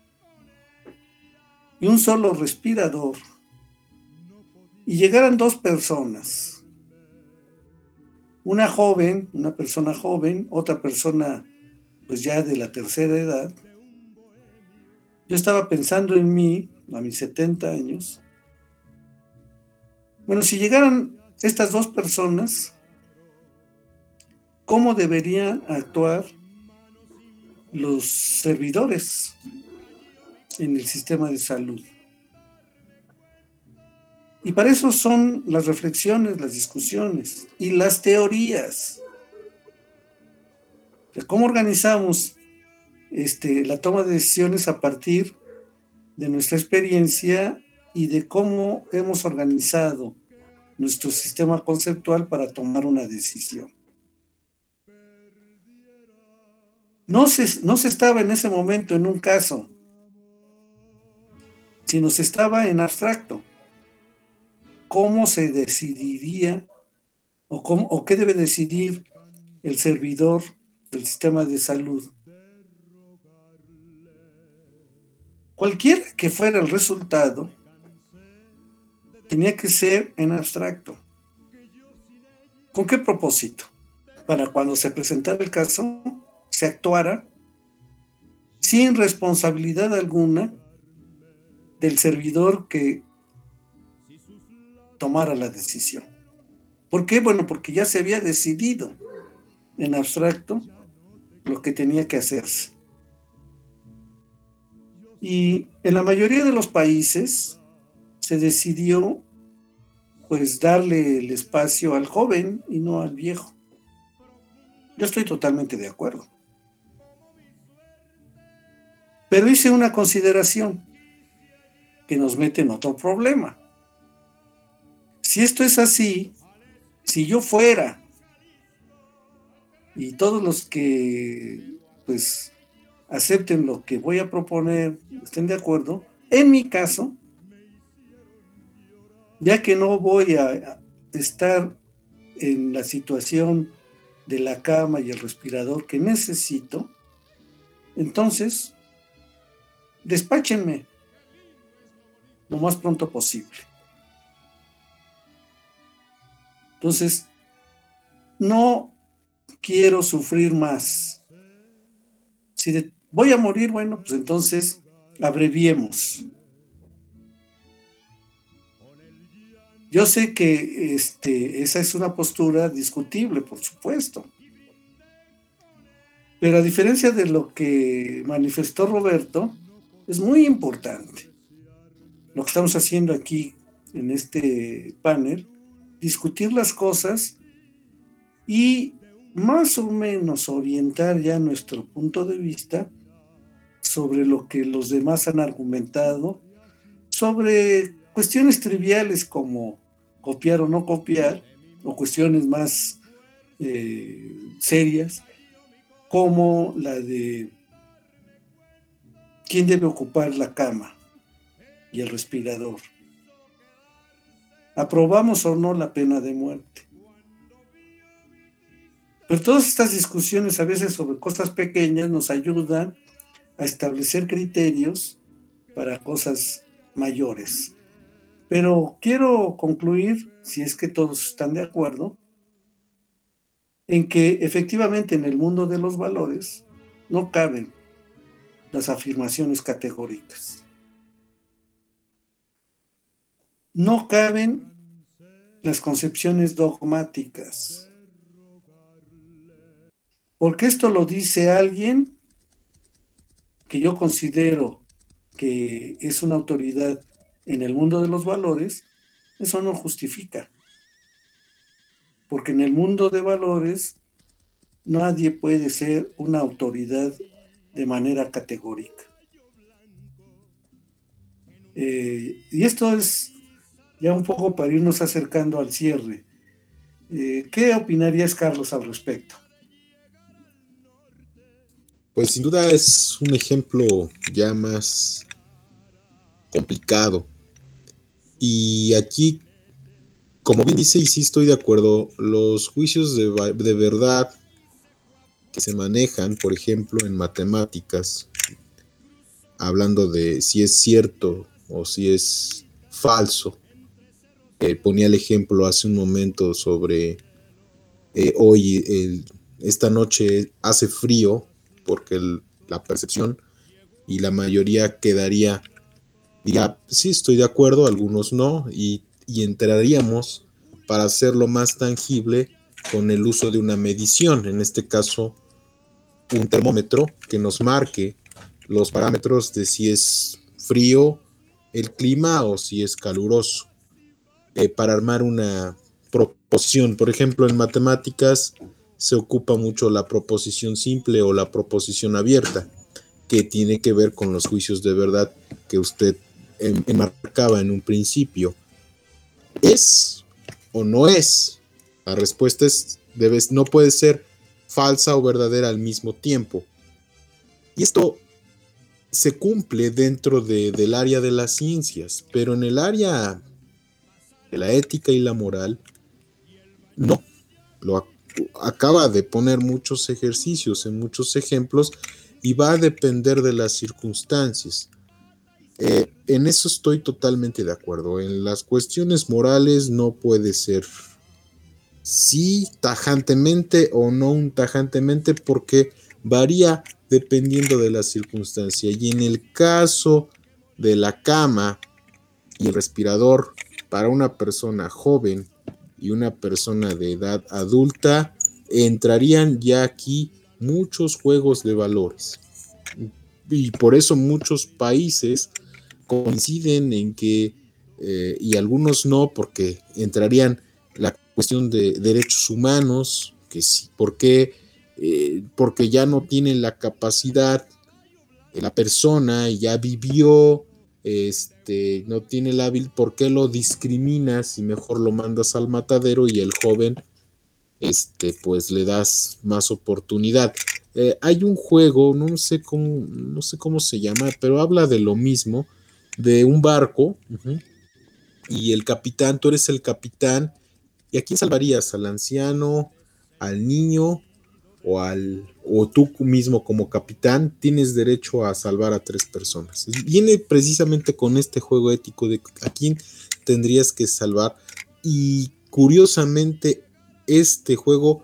y un solo respirador y llegaran dos personas, una joven, una persona joven, otra persona pues ya de la tercera edad, yo estaba pensando en mí, a mis setenta años. Bueno, si llegaran estas dos personas, ¿cómo deberían actuar los servidores en el sistema de salud? Y para eso son las reflexiones, las discusiones y las teorías. ¿Cómo organizamos este, la toma de decisiones a partir de nuestra experiencia y de cómo hemos organizado nuestro sistema conceptual para tomar una decisión. No se, no se estaba en ese momento en un caso, sino se estaba en abstracto. ¿Cómo se decidiría o, cómo, o qué debe decidir el servidor del sistema de salud? Cualquiera que fuera el resultado, tenía que ser en abstracto. ¿Con qué propósito? Para cuando se presentara el caso, se actuara sin responsabilidad alguna del servidor que tomara la decisión. ¿Por qué? Bueno, porque ya se había decidido en abstracto lo que tenía que hacerse. Y en la mayoría de los países se decidió pues darle el espacio al joven y no al viejo. Yo estoy totalmente de acuerdo. Pero hice una consideración que nos mete en otro problema. Si esto es así, si yo fuera y todos los que pues acepten lo que voy a proponer, estén de acuerdo, en mi caso, ya que no voy a estar en la situación de la cama y el respirador que necesito, entonces despáchenme lo más pronto posible. Entonces, no quiero sufrir más. Si de, voy a morir, bueno, pues entonces abreviemos. Yo sé que este, esa es una postura discutible, por supuesto. Pero a diferencia de lo que manifestó Roberto, es muy importante lo que estamos haciendo aquí en este panel, discutir las cosas y más o menos orientar ya nuestro punto de vista sobre lo que los demás han argumentado, sobre cuestiones triviales como copiar o no copiar, o cuestiones más eh, serias, como la de quién debe ocupar la cama y el respirador. ¿Aprobamos o no la pena de muerte? Pero todas estas discusiones, a veces sobre cosas pequeñas, nos ayudan a establecer criterios para cosas mayores. Pero quiero concluir, si es que todos están de acuerdo, en que efectivamente en el mundo de los valores no caben las afirmaciones categóricas. No caben las concepciones dogmáticas. Porque esto lo dice alguien que yo considero que es una autoridad en el mundo de los valores. Eso no justifica. Porque en el mundo de valores nadie puede ser una autoridad de manera categórica. Eh, y esto es ya un poco para irnos acercando al cierre. Eh, ¿Qué opinarías, Carlos, al respecto? Pues sin duda es un ejemplo ya más complicado. Y aquí, como bien dice, y sí estoy de acuerdo, los juicios de, de verdad que se manejan, por ejemplo, en matemáticas, hablando de si es cierto o si es falso. Eh, ponía el ejemplo hace un momento sobre eh, hoy, el, esta noche hace frío, porque el, la percepción y la mayoría quedaría, diría, sí, estoy de acuerdo, algunos no, y, y entraríamos para hacerlo más tangible con el uso de una medición, en este caso un termómetro que nos marque los parámetros de si es frío el clima o si es caluroso, eh, para armar una proposición. Por ejemplo, en matemáticas se ocupa mucho la proposición simple o la proposición abierta, que tiene que ver con los juicios de verdad que usted em, enmarcaba en un principio. ¿Es o no es? La respuesta es, debes, no puede ser falsa o verdadera al mismo tiempo. Y esto se cumple dentro de, del área de las ciencias, pero en el área de la ética y la moral, no. Lo acaba de poner muchos ejercicios en muchos ejemplos y va a depender de las circunstancias. Eh, en eso estoy totalmente de acuerdo. En las cuestiones morales no puede ser sí tajantemente o no un tajantemente, porque varía dependiendo de la circunstancia. Y en el caso de la cama y el respirador para una persona joven y una persona de edad adulta, entrarían ya aquí muchos juegos de valores. Y por eso muchos países coinciden en que, eh, y algunos no, porque entrarían la cuestión de derechos humanos, que sí, porque, eh, porque ya no tienen la capacidad, eh, la persona ya vivió, este, no tiene la habilidad, ¿por qué lo discriminas y mejor lo mandas al matadero y el joven, este, pues le das más oportunidad? Eh, hay un juego, no sé cómo, no sé cómo se llama, pero habla de lo mismo, de un barco, uh-huh, y el capitán, tú eres el capitán, ¿y a quién salvarías? ¿Al anciano, al niño o al o tú mismo como capitán? Tienes derecho a salvar a tres personas. Viene precisamente con este juego ético de a quién tendrías que salvar, y curiosamente este juego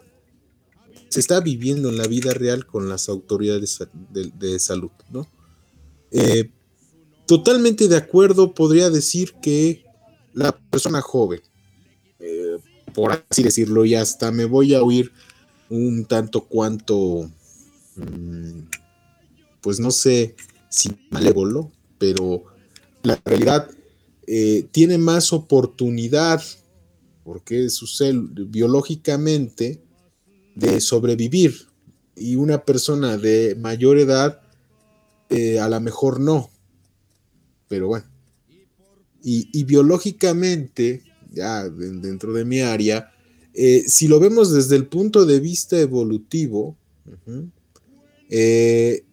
se está viviendo en la vida real con las autoridades de, de salud, ¿no? Eh, totalmente de acuerdo, podría decir que la persona joven, eh, por así decirlo, y hasta me voy a oír un tanto cuanto, mmm, pues no sé si malévolo, pero la realidad eh, tiene más oportunidad, porque sucede biológicamente, de sobrevivir, y una persona de mayor edad eh, a lo mejor no, pero bueno, y, y biológicamente, ya dentro de mi área, eh, si lo vemos desde el punto de vista evolutivo, uh-huh, eh,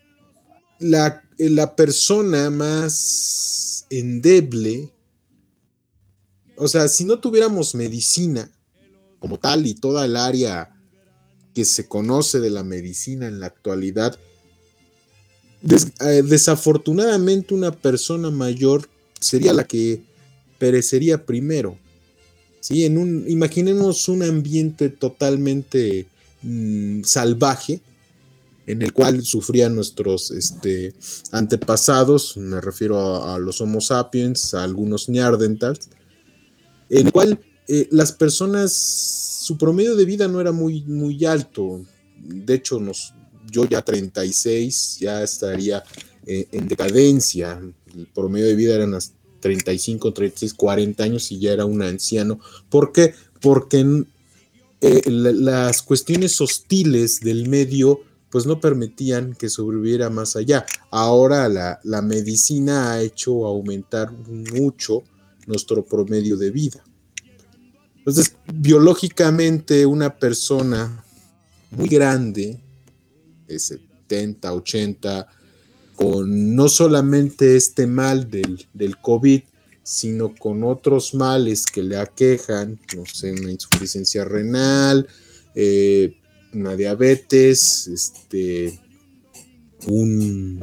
la, la persona más endeble, o sea, si no tuviéramos medicina como tal y toda el área que se conoce de la medicina en la actualidad, des, eh, desafortunadamente una persona mayor sería la que perecería primero. ¿Sí? En un, imaginemos un ambiente totalmente mmm, salvaje, en el cual sufrían nuestros este, antepasados, me refiero a, a los Homo sapiens, a algunos neandertals, en el cual eh, las personas, su promedio de vida no era muy, muy alto. De hecho, nos, yo ya treinta y seis, ya estaría eh, en decadencia. El promedio de vida eran las treinta y cinco, treinta y seis, cuarenta años y ya era un anciano. ¿Por qué? Porque eh, la, las cuestiones hostiles del medio pues no permitían que sobreviviera más allá. Ahora la, la medicina ha hecho aumentar mucho nuestro promedio de vida. Entonces, biológicamente, una persona muy grande, de setenta, ochenta, con no solamente este mal del, del COVID, sino con otros males que le aquejan, no sé, una insuficiencia renal, eh, una diabetes, este, un,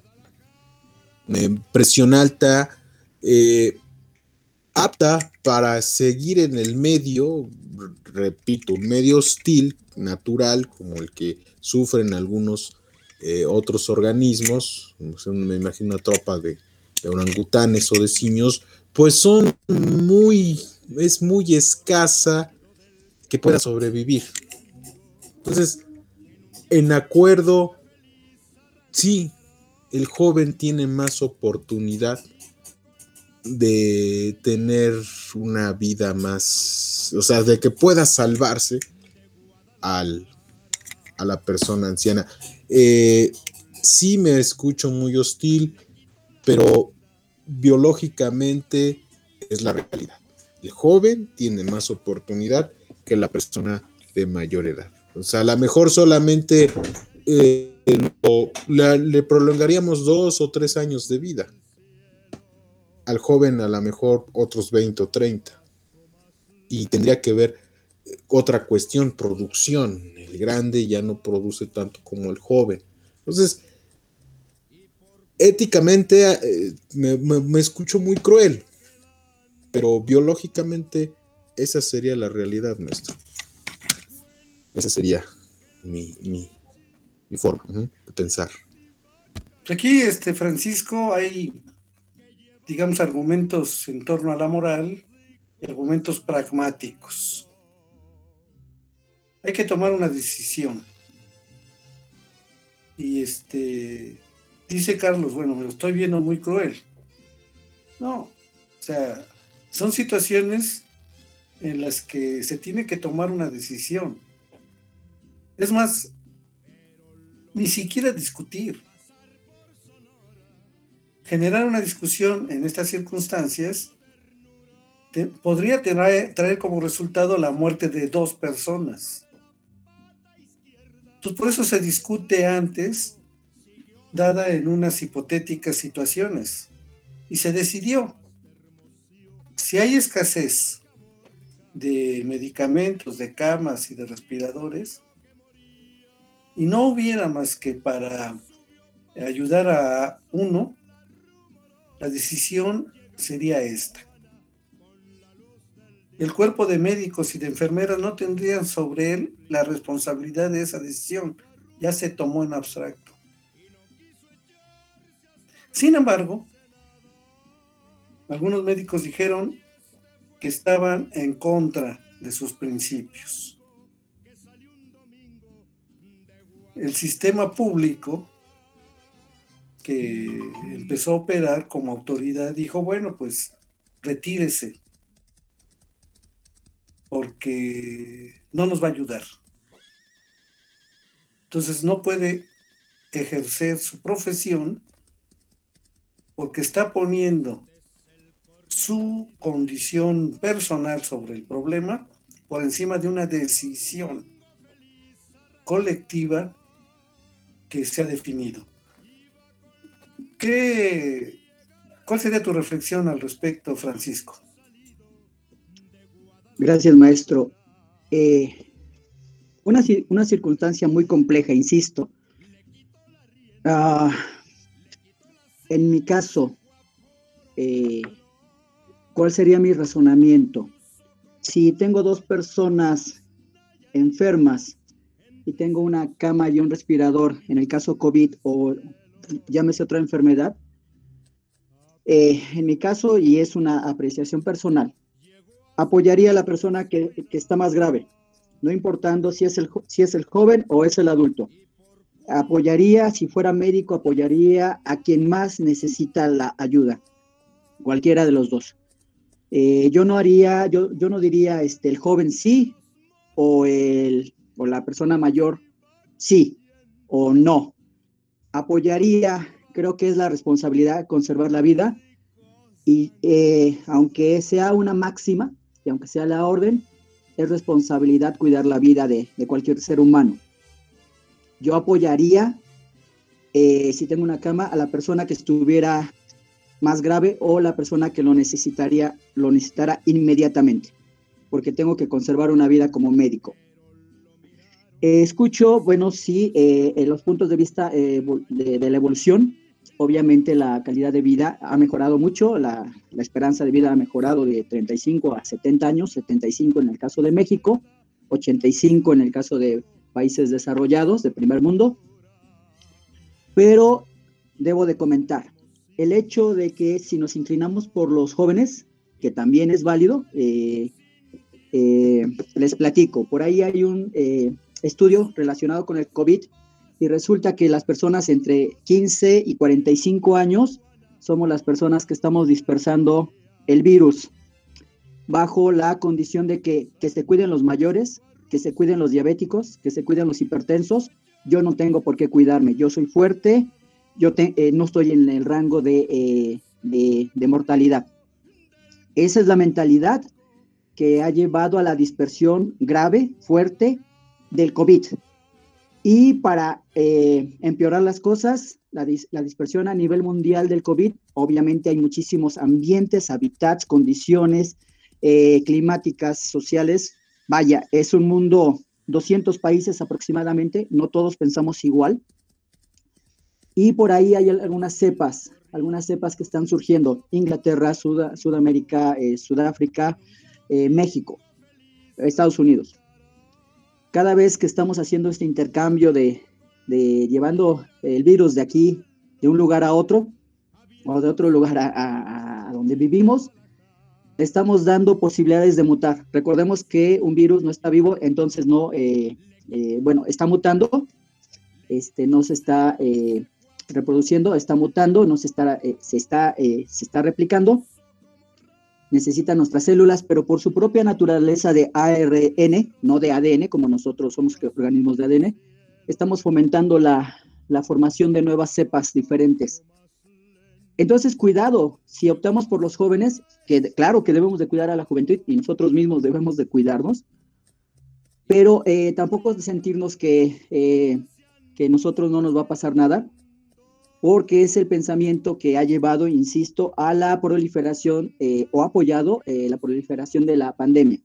una presión alta, eh, apta para seguir en el medio, repito, un medio hostil, natural, como el que sufren algunos eh, otros organismos, no sé, me imagino una tropa de, de orangutanes o de simios, pues son muy, es muy escasa que pueda sobrevivir. Entonces, en acuerdo, sí, el joven tiene más oportunidad de tener una vida más, o sea, de que pueda salvarse al, a la persona anciana. Eh, sí me escucho muy hostil, pero biológicamente es la realidad. El joven tiene más oportunidad que la persona de mayor edad. O sea, a lo mejor solamente eh, lo, la, le prolongaríamos dos o tres años de vida. Al joven a lo mejor otros veinte o treinta. Y tendría que ver otra cuestión, producción. El grande ya no produce tanto como el joven. Entonces, éticamente eh, me, me, me escucho muy cruel, pero biológicamente esa sería la realidad, maestro. Esa sería mi, mi, mi forma uh-huh, de pensar. Aquí, este, Francisco, hay, digamos, argumentos en torno a la moral y argumentos pragmáticos. Hay que tomar una decisión. Y este, dice Carlos, bueno, me lo estoy viendo muy cruel. No, o sea, son situaciones en las que se tiene que tomar una decisión. Es más, ni siquiera discutir. Generar una discusión en estas circunstancias te, podría traer, traer como resultado la muerte de dos personas. Entonces, por eso se discute antes, dada en unas hipotéticas situaciones. Y se decidió. Si hay escasez de medicamentos, de camas y de respiradores, y no hubiera más que para ayudar a uno, la decisión sería esta. El cuerpo de médicos y de enfermeras no tendrían sobre él la responsabilidad de esa decisión. Ya se tomó en abstracto. Sin embargo, algunos médicos dijeron que estaban en contra de sus principios. El sistema público que empezó a operar como autoridad dijo, bueno, pues retírese, porque no nos va a ayudar. Entonces no puede ejercer su profesión porque está poniendo su condición personal sobre el problema por encima de una decisión colectiva que se ha definido. ¿Qué, ¿Cuál sería tu reflexión al respecto, Francisco? Gracias, maestro. Eh, una, una circunstancia muy compleja, insisto. Uh, en mi caso, eh, ¿cuál sería mi razonamiento? Si tengo dos personas enfermas y tengo una cama y un respirador, en el caso COVID o llámese otra enfermedad, eh, en mi caso, y es una apreciación personal, apoyaría a la persona que, que está más grave, no importando si es, el, si es el joven o es el adulto. Apoyaría, si fuera médico, apoyaría a quien más necesita la ayuda, cualquiera de los dos. Eh, yo no haría, yo, yo no diría este, el joven sí, o, el, o la persona mayor sí, o no. Apoyaría, creo que es la responsabilidad conservar la vida, y eh, aunque sea una máxima, y aunque sea la orden, es responsabilidad cuidar la vida de, de cualquier ser humano. Yo apoyaría, eh, si tengo una cama, a la persona que estuviera más grave o la persona que lo necesitaría, lo necesitara inmediatamente, porque tengo que conservar una vida como médico. Eh, escucho, bueno, sí, eh, en los puntos de vista eh, de, de la evolución, obviamente la calidad de vida ha mejorado mucho, la, la esperanza de vida ha mejorado de treinta y cinco a setenta años, setenta y cinco en el caso de México, ochenta y cinco en el caso de países desarrollados, de primer mundo, pero debo de comentar, el hecho de que si nos inclinamos por los jóvenes, que también es válido, eh, eh, les platico, por ahí hay un eh, estudio relacionado con el COVID y resulta que las personas entre quince y cuarenta y cinco años somos las personas que estamos dispersando el virus, bajo la condición de que, que se cuiden los mayores, que se cuiden los diabéticos, que se cuiden los hipertensos. Yo no tengo por qué cuidarme, yo soy fuerte, yo te, eh, no estoy en el rango de, eh, de, de mortalidad. Esa es la mentalidad que ha llevado a la dispersión grave, fuerte del COVID. Y para eh, empeorar las cosas, la, dis la dispersión a nivel mundial del COVID, obviamente hay muchísimos ambientes, hábitats, condiciones eh, climáticas, sociales. Vaya, es un mundo, doscientos países aproximadamente, no todos pensamos igual. Y por ahí hay algunas cepas, algunas cepas que están surgiendo. Inglaterra, Sud Sudamérica, eh, Sudáfrica, eh, México, Estados Unidos. Cada vez que estamos haciendo este intercambio de, de llevando el virus de aquí, de un lugar a otro, o de otro lugar a, a, a donde vivimos, estamos dando posibilidades de mutar. Recordemos que un virus no está vivo, entonces no, eh, eh, bueno, está mutando, este, no se está eh, reproduciendo, está mutando, no se está, eh, se está, eh, se está replicando. Necesita nuestras células, pero por su propia naturaleza de A R N, no de A D N, como nosotros somos organismos de A D N, estamos fomentando la, la formación de nuevas cepas diferentes. Entonces, cuidado, si optamos por los jóvenes, que claro que debemos de cuidar a la juventud y nosotros mismos debemos de cuidarnos, pero eh, tampoco sentirnos que, eh, que nosotros no nos va a pasar nada, porque es el pensamiento que ha llevado, insisto, a la proliferación eh, o apoyado eh, la proliferación de la pandemia.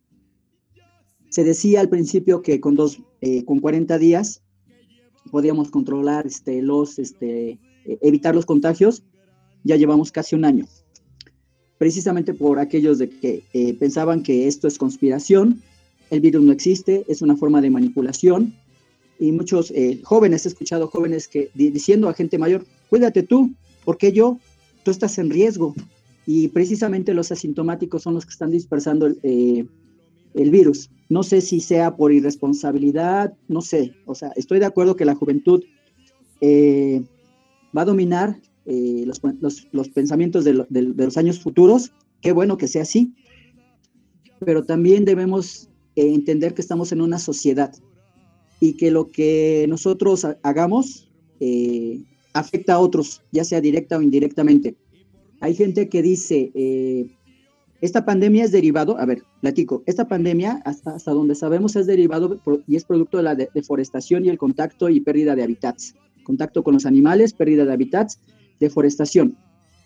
Se decía al principio que con, dos, eh, con cuarenta días podíamos controlar, este, los, este, eh, evitar los contagios. Ya llevamos casi un año, precisamente por aquellos de que eh, pensaban que esto es conspiración, el virus no existe, es una forma de manipulación, y muchos eh, jóvenes, he escuchado jóvenes que diciendo a gente mayor, cuídate tú, porque yo, tú estás en riesgo, y precisamente los asintomáticos son los que están dispersando el, eh, el virus. No sé si sea por irresponsabilidad, no sé, o sea, estoy de acuerdo que la juventud eh, va a dominar eh, los, los, los pensamientos de, lo, de, de los años futuros, qué bueno que sea así, pero también debemos eh, entender que estamos en una sociedad, y que lo que nosotros hagamos eh, afecta a otros, ya sea directa o indirectamente. Hay gente que dice, eh, esta pandemia es derivado, a ver, platico, esta pandemia, hasta, hasta donde sabemos, es derivado por, y es producto de la de, deforestación y el contacto y pérdida de hábitats. Contacto con los animales, pérdida de hábitats, deforestación.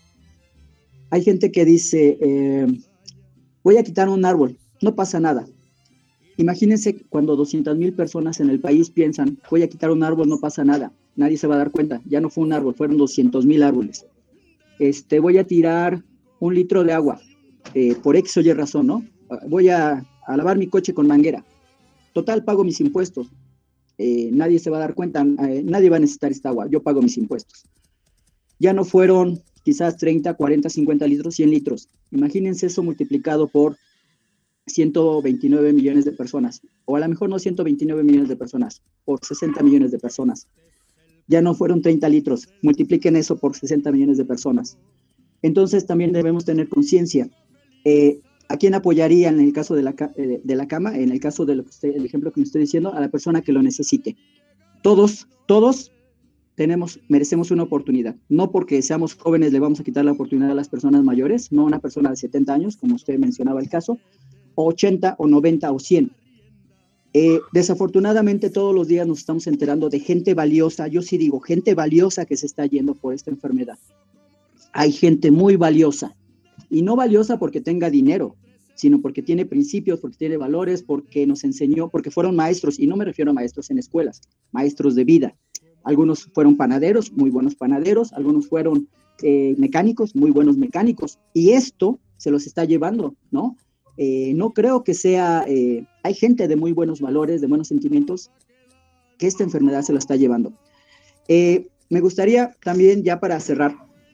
Hay gente que dice, eh, voy a quitar un árbol, no pasa nada. Imagínense cuando doscientas mil personas en el país piensan, voy a quitar un árbol, no pasa nada, nadie se va a dar cuenta, ya no fue un árbol, fueron doscientos mil árboles. Este, voy a tirar un litro de agua, eh, por X o Y razón, ¿no? Voy a, a lavar mi coche con manguera, total, pago mis impuestos, eh, nadie se va a dar cuenta, eh, nadie va a necesitar esta agua, yo pago mis impuestos. Ya no fueron quizás treinta, cuarenta, cincuenta litros, cien litros. Imagínense eso multiplicado por ciento veintinueve millones de personas, o a lo mejor no ciento veintinueve millones de personas, por sesenta millones de personas. Ya no fueron treinta litros, multipliquen eso por sesenta millones de personas. Entonces también debemos tener conciencia. Eh, ¿A quién apoyaría en el caso de la, eh, de la cama? En el caso del de ejemplo que me estoy diciendo, a la persona que lo necesite. Todos, todos tenemos, merecemos una oportunidad. No porque seamos jóvenes le vamos a quitar la oportunidad a las personas mayores, no a una persona de setenta años, como usted mencionaba el caso, o ochenta, o noventa, o cien. Eh, desafortunadamente todos los días nos estamos enterando de gente valiosa, yo sí digo, gente valiosa que se está yendo por esta enfermedad. Hay gente muy valiosa, y no valiosa porque tenga dinero, sino porque tiene principios, porque tiene valores, porque nos enseñó, porque fueron maestros, y no me refiero a maestros en escuelas, maestros de vida. Algunos fueron panaderos, muy buenos panaderos, algunos fueron eh, mecánicos, muy buenos mecánicos, y esto se los está llevando, ¿no? Eh, no creo que sea, eh, hay gente de muy buenos valores, de buenos sentimientos, que esta enfermedad se la está llevando. Eh, me gustaría también, ya para cerrar,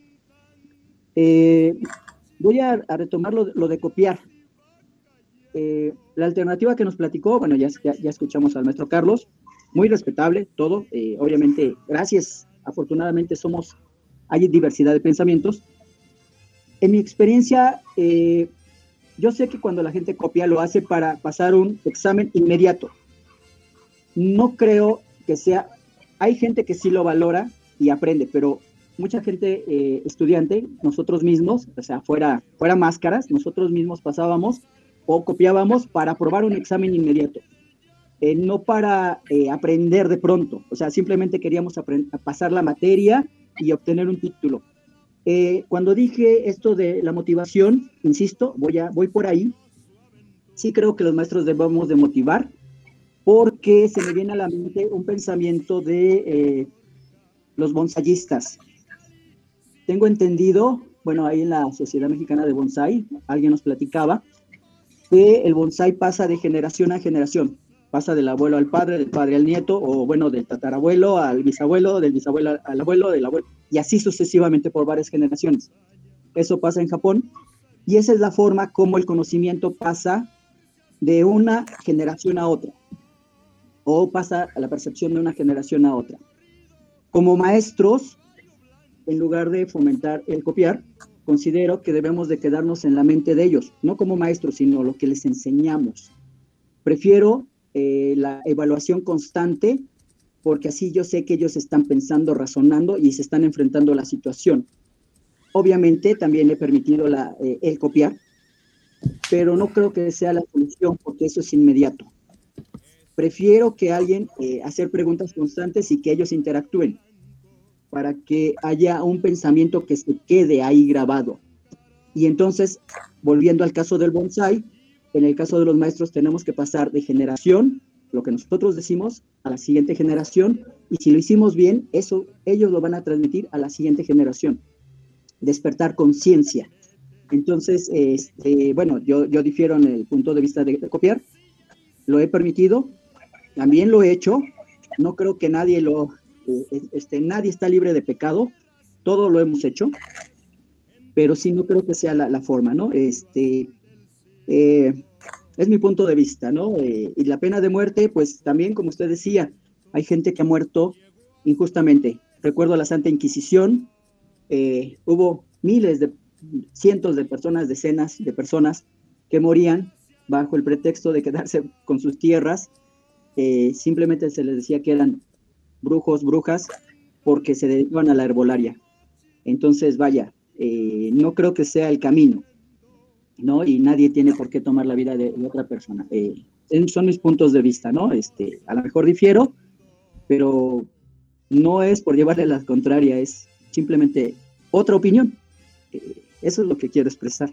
eh, voy a, a retomar lo, lo de copiar. Eh, la alternativa que nos platicó, bueno, ya, ya, ya escuchamos al maestro Carlos, muy respetable todo, eh, obviamente, gracias, afortunadamente somos, hay diversidad de pensamientos. En mi experiencia, eh, yo sé que cuando la gente copia lo hace para pasar un examen inmediato. No creo que sea, hay gente que sí lo valora y aprende, pero mucha gente eh, estudiante, nosotros mismos, o sea, fuera, fuera máscaras, nosotros mismos pasábamos o copiábamos para aprobar un examen inmediato. Eh, no para eh, aprender de pronto, o sea, simplemente queríamos pasar la materia y obtener un título. Eh, cuando dije esto de la motivación, insisto, voy, a, voy por ahí, sí creo que los maestros debemos de motivar, porque se me viene a la mente un pensamiento de eh, los bonsayistas. Tengo entendido, bueno, ahí en la Sociedad Mexicana de Bonsai, alguien nos platicaba, que el bonsai pasa de generación a generación, pasa del abuelo al padre, del padre al nieto, o bueno, del tatarabuelo al bisabuelo, del bisabuelo al abuelo, del abuelo, y así sucesivamente por varias generaciones. Eso pasa en Japón, y esa es la forma como el conocimiento pasa de una generación a otra, o pasa a la percepción de una generación a otra. Como maestros, en lugar de fomentar el copiar, considero que debemos de quedarnos en la mente de ellos, no como maestros, sino lo que les enseñamos. Prefiero eh, la evaluación constante, porque así yo sé que ellos están pensando, razonando y se están enfrentando a la situación. Obviamente también he permitido la, eh, el copiar, pero no creo que sea la solución, porque eso es inmediato. Prefiero que alguien eh, hacer preguntas constantes y que ellos interactúen, para que haya un pensamiento que se quede ahí grabado. Y entonces, volviendo al caso del bonsai, en el caso de los maestros tenemos que pasar de generación, lo que nosotros decimos, a la siguiente generación, y si lo hicimos bien, eso ellos lo van a transmitir a la siguiente generación. Despertar conciencia. Entonces, este, bueno, yo, yo difiero en el punto de vista de, de copiar, lo he permitido, también lo he hecho, no creo que nadie lo... Este, nadie está libre de pecado, todo lo hemos hecho, pero sí no creo que sea la, la forma, ¿no? Este, eh, es mi punto de vista, ¿no? Eh, y la pena de muerte, pues también, como usted decía, hay gente que ha muerto injustamente. Recuerdo la Santa Inquisición, eh, hubo miles de, cientos de personas, decenas de personas que morían bajo el pretexto de quedarse con sus tierras, eh, simplemente se les decía que eran brujos, brujas, porque se dedicaban a la herbolaria. Entonces, vaya, eh, no creo que sea el camino, ¿no? Y nadie tiene por qué tomar la vida de, de otra persona. Eh, son mis puntos de vista, ¿no? Este, a lo mejor difiero, pero no es por llevarle la contraria, es simplemente otra opinión. Eh, eso es lo que quiero expresar.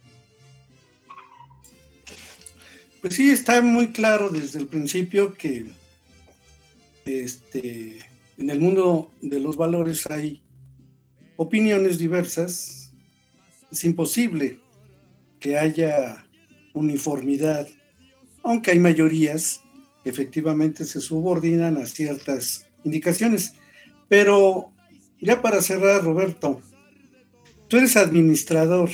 Pues sí, está muy claro desde el principio que Este, en el mundo de los valores hay opiniones diversas. Es imposible que haya uniformidad, aunque hay mayorías que efectivamente se subordinan a ciertas indicaciones. Pero ya para cerrar, Roberto, tú eres administrador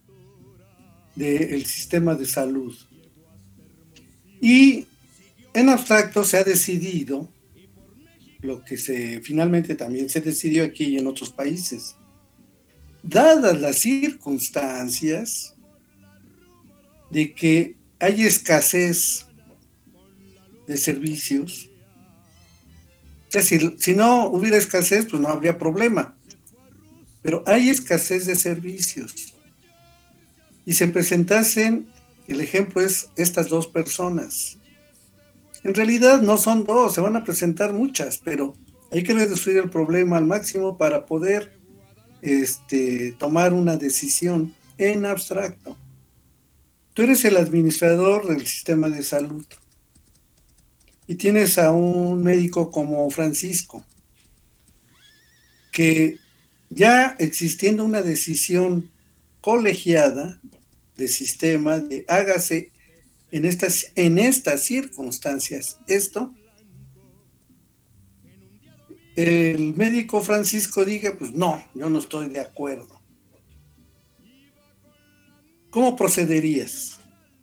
del sistema de salud y en abstracto se ha decidido lo que se finalmente también se decidió aquí y en otros países. Dadas las circunstancias de que hay escasez de servicios, o sea, si, si no hubiera escasez, pues no habría problema, pero hay escasez de servicios y se presentasen, el ejemplo es estas dos personas. En realidad no son dos, se van a presentar muchas, pero hay que reducir el problema al máximo para poder este, tomar una decisión en abstracto. Tú eres el administrador del sistema de salud y tienes a un médico como Francisco, que ya existiendo una decisión colegiada de sistema, de hágase En estas, en estas circunstancias, esto, el médico Francisco diga, pues no, yo no estoy de acuerdo. ¿Cómo procederías?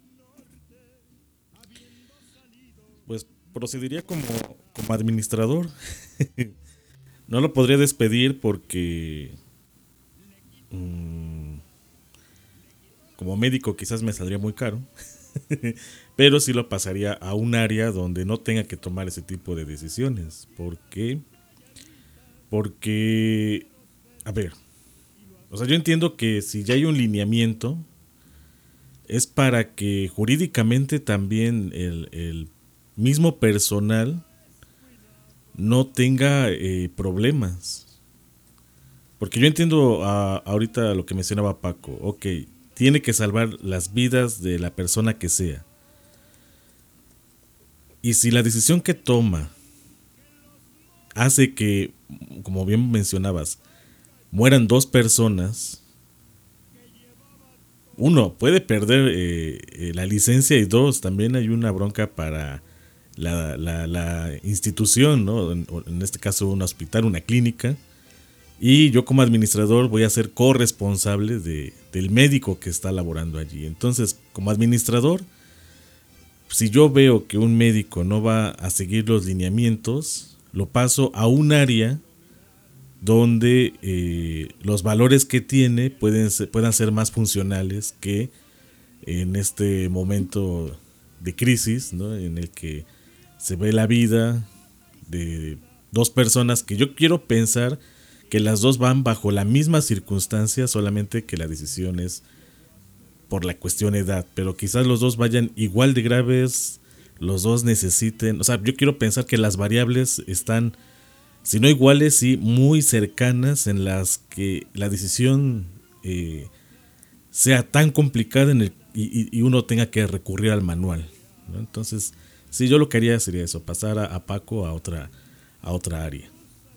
Pues procedería como, como administrador. No lo podría despedir porque mmm, como médico quizás me saldría muy caro. Pero sí lo pasaría a un área donde no tenga que tomar ese tipo de decisiones. ¿Por qué? Porque a ver, o sea, yo entiendo que si ya hay un lineamiento, es para que jurídicamente también el, el mismo personal no tenga eh, problemas. Porque yo entiendo a, ahorita lo que mencionaba Paco, ok, tiene que salvar las vidas de la persona que sea. Y si la decisión que toma hace que, como bien mencionabas, mueran dos personas, uno, puede perder eh, eh, la licencia, y dos, también hay una bronca para la, la, la institución, ¿no? En, en este caso un hospital, una clínica, y yo como administrador voy a ser corresponsable de, del médico que está laborando allí. Entonces, como administrador, si yo veo que un médico no va a seguir los lineamientos, lo paso a un área donde eh, los valores que tiene pueden ser, puedan ser más funcionales que en este momento de crisis, ¿no? En el que se ve la vida de dos personas que yo quiero pensar que las dos van bajo la misma circunstancia, solamente que la decisión es por la cuestión edad, pero quizás los dos vayan igual de graves, los dos necesiten, o sea, yo quiero pensar que las variables están, si no iguales, sí muy cercanas, en las que la decisión eh, sea tan complicada en el, y, y uno tenga que recurrir al manual, ¿no? Entonces, sí, yo lo que haría sería eso, pasar a, a Paco a otra, a otra área.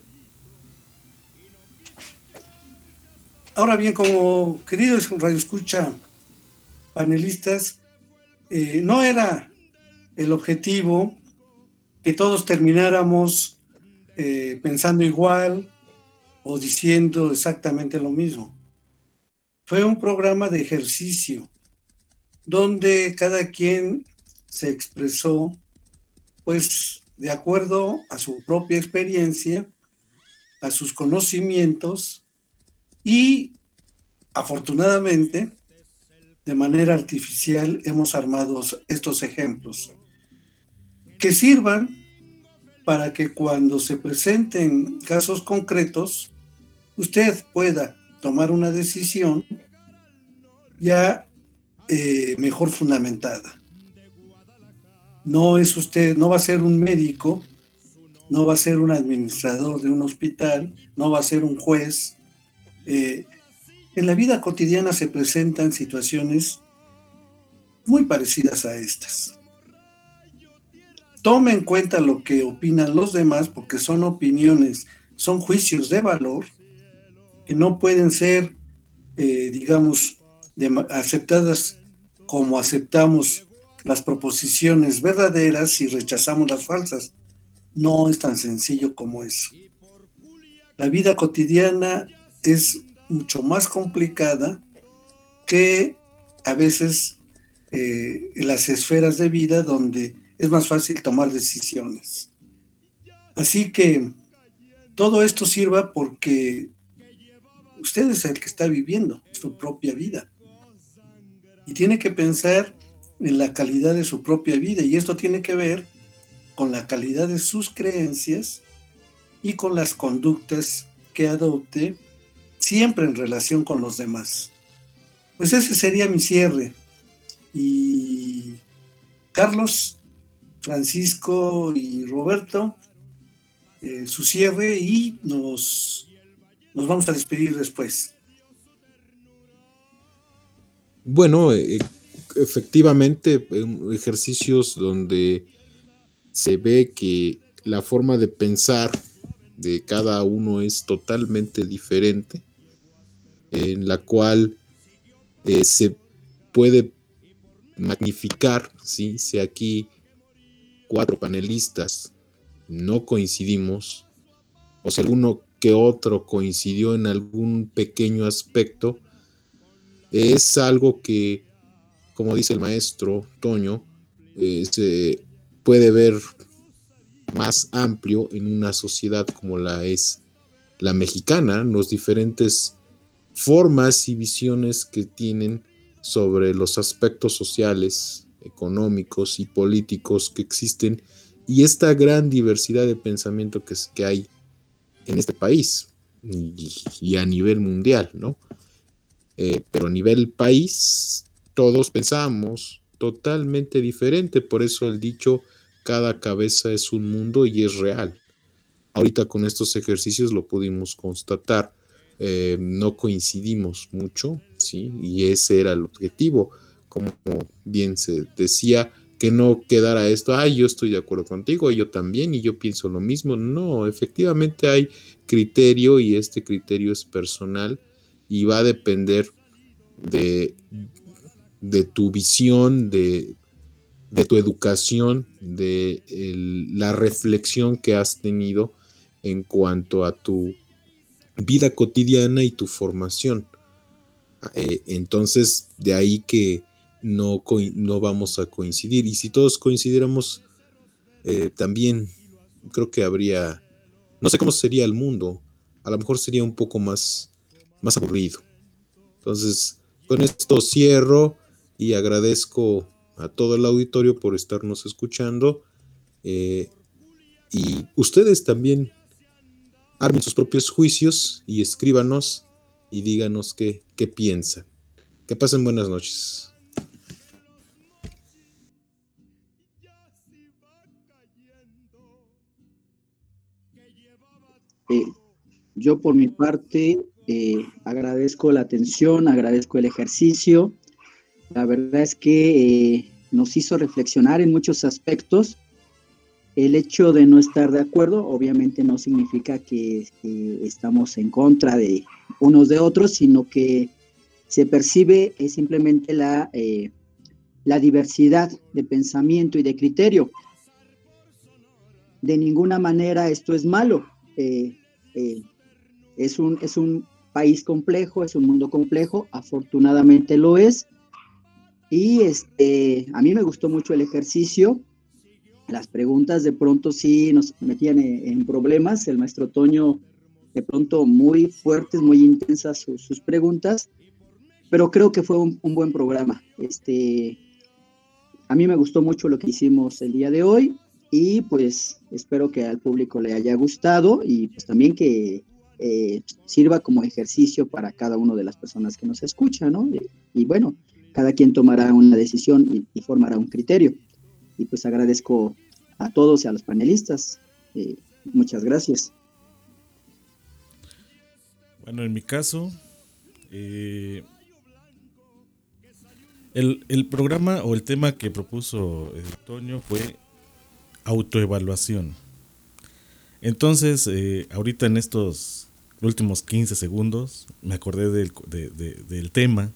Ahora bien, como queridos radioescucha panelistas, eh, no era el objetivo que todos termináramos eh, pensando igual o diciendo exactamente lo mismo. Fue un programa de ejercicio donde cada quien se expresó pues de acuerdo a su propia experiencia, a sus conocimientos, y afortunadamente de manera artificial hemos armado estos ejemplos que sirvan para que cuando se presenten casos concretos usted pueda tomar una decisión ya eh, mejor fundamentada. No es usted, no va a ser un médico, no va a ser un administrador de un hospital, no va a ser un juez. Eh, en la vida cotidiana se presentan situaciones muy parecidas a estas. Tome en cuenta lo que opinan los demás, porque son opiniones, son juicios de valor que no pueden ser, eh, digamos, de, aceptadas como aceptamos las proposiciones verdaderas y rechazamos las falsas. No es tan sencillo como eso. La vida cotidiana es mucho más complicada que a veces eh, en las esferas de vida donde es más fácil tomar decisiones. Así que todo esto sirva porque usted es el que está viviendo su propia vida y tiene que pensar en la calidad de su propia vida, y esto tiene que ver con la calidad de sus creencias y con las conductas que adopte siempre en relación con los demás. Pues ese sería mi cierre. Y Carlos, Francisco y Roberto, eh, su cierre, y nos, nos vamos a despedir después. Bueno, eh, efectivamente, ejercicios donde se ve que la forma de pensar de cada uno es totalmente diferente, en la cual eh, se puede magnificar, ¿sí? Si aquí cuatro panelistas no coincidimos, o si alguno que otro coincidió en algún pequeño aspecto, es algo que, como dice el maestro Toño, eh, se puede ver más amplio en una sociedad como la es la mexicana, los diferentes formas y visiones que tienen sobre los aspectos sociales, económicos y políticos que existen, y esta gran diversidad de pensamiento que, es, que hay en este país. y, y a nivel mundial, ¿no? Eh, pero a nivel país, todos pensamos totalmente diferente, por eso el dicho, cada cabeza es un mundo y es real. Ahorita con estos ejercicios lo pudimos constatar, eh, no coincidimos mucho, ¿sí? Y ese era el objetivo, como bien se decía, que no quedara esto, ay, yo estoy de acuerdo contigo, yo también, y yo pienso lo mismo. No, efectivamente hay criterio y este criterio es personal y va a depender de, de tu visión, de, de tu educación, de el, la reflexión que has tenido en cuanto a tu vida cotidiana y tu formación. Eh, entonces, de ahí que no, no vamos a coincidir. Y si todos coincidiéramos, eh, también creo que habría, no sé cómo sería el mundo, a lo mejor sería un poco más, más aburrido. Entonces, con esto cierro y agradezco a todo el auditorio por estarnos escuchando. Eh, y ustedes también armen sus propios juicios y escríbanos y díganos qué, qué piensan. Que pasen buenas noches. Eh, yo por mi parte eh, agradezco la atención, agradezco el ejercicio. La verdad es que eh, nos hizo reflexionar en muchos aspectos. El hecho de no estar de acuerdo obviamente no significa que, que estamos en contra de unos de otros, sino que se percibe es simplemente la, eh, la diversidad de pensamiento y de criterio. De ninguna manera esto es malo. Eh, eh, es, un, es un país complejo, es un mundo complejo, afortunadamente lo es. Y este, a mí me gustó mucho el ejercicio. Las preguntas de pronto sí nos metían en, en problemas. El maestro Toño de pronto muy fuertes, muy intensas sus, sus preguntas, pero creo que fue un, un buen programa. Este, a mí me gustó mucho lo que hicimos el día de hoy y pues espero que al público le haya gustado y pues también que eh, sirva como ejercicio para cada una de las personas que nos escuchan, ¿no? Y, y bueno, cada quien tomará una decisión y, y formará un criterio. Y pues agradezco a todos y a los panelistas. Eh, muchas gracias. Bueno, en mi caso, eh, el, el programa o el tema que propuso eh, Toño fue autoevaluación. Entonces, eh, ahorita en estos últimos quince segundos me acordé del, de, de, del tema.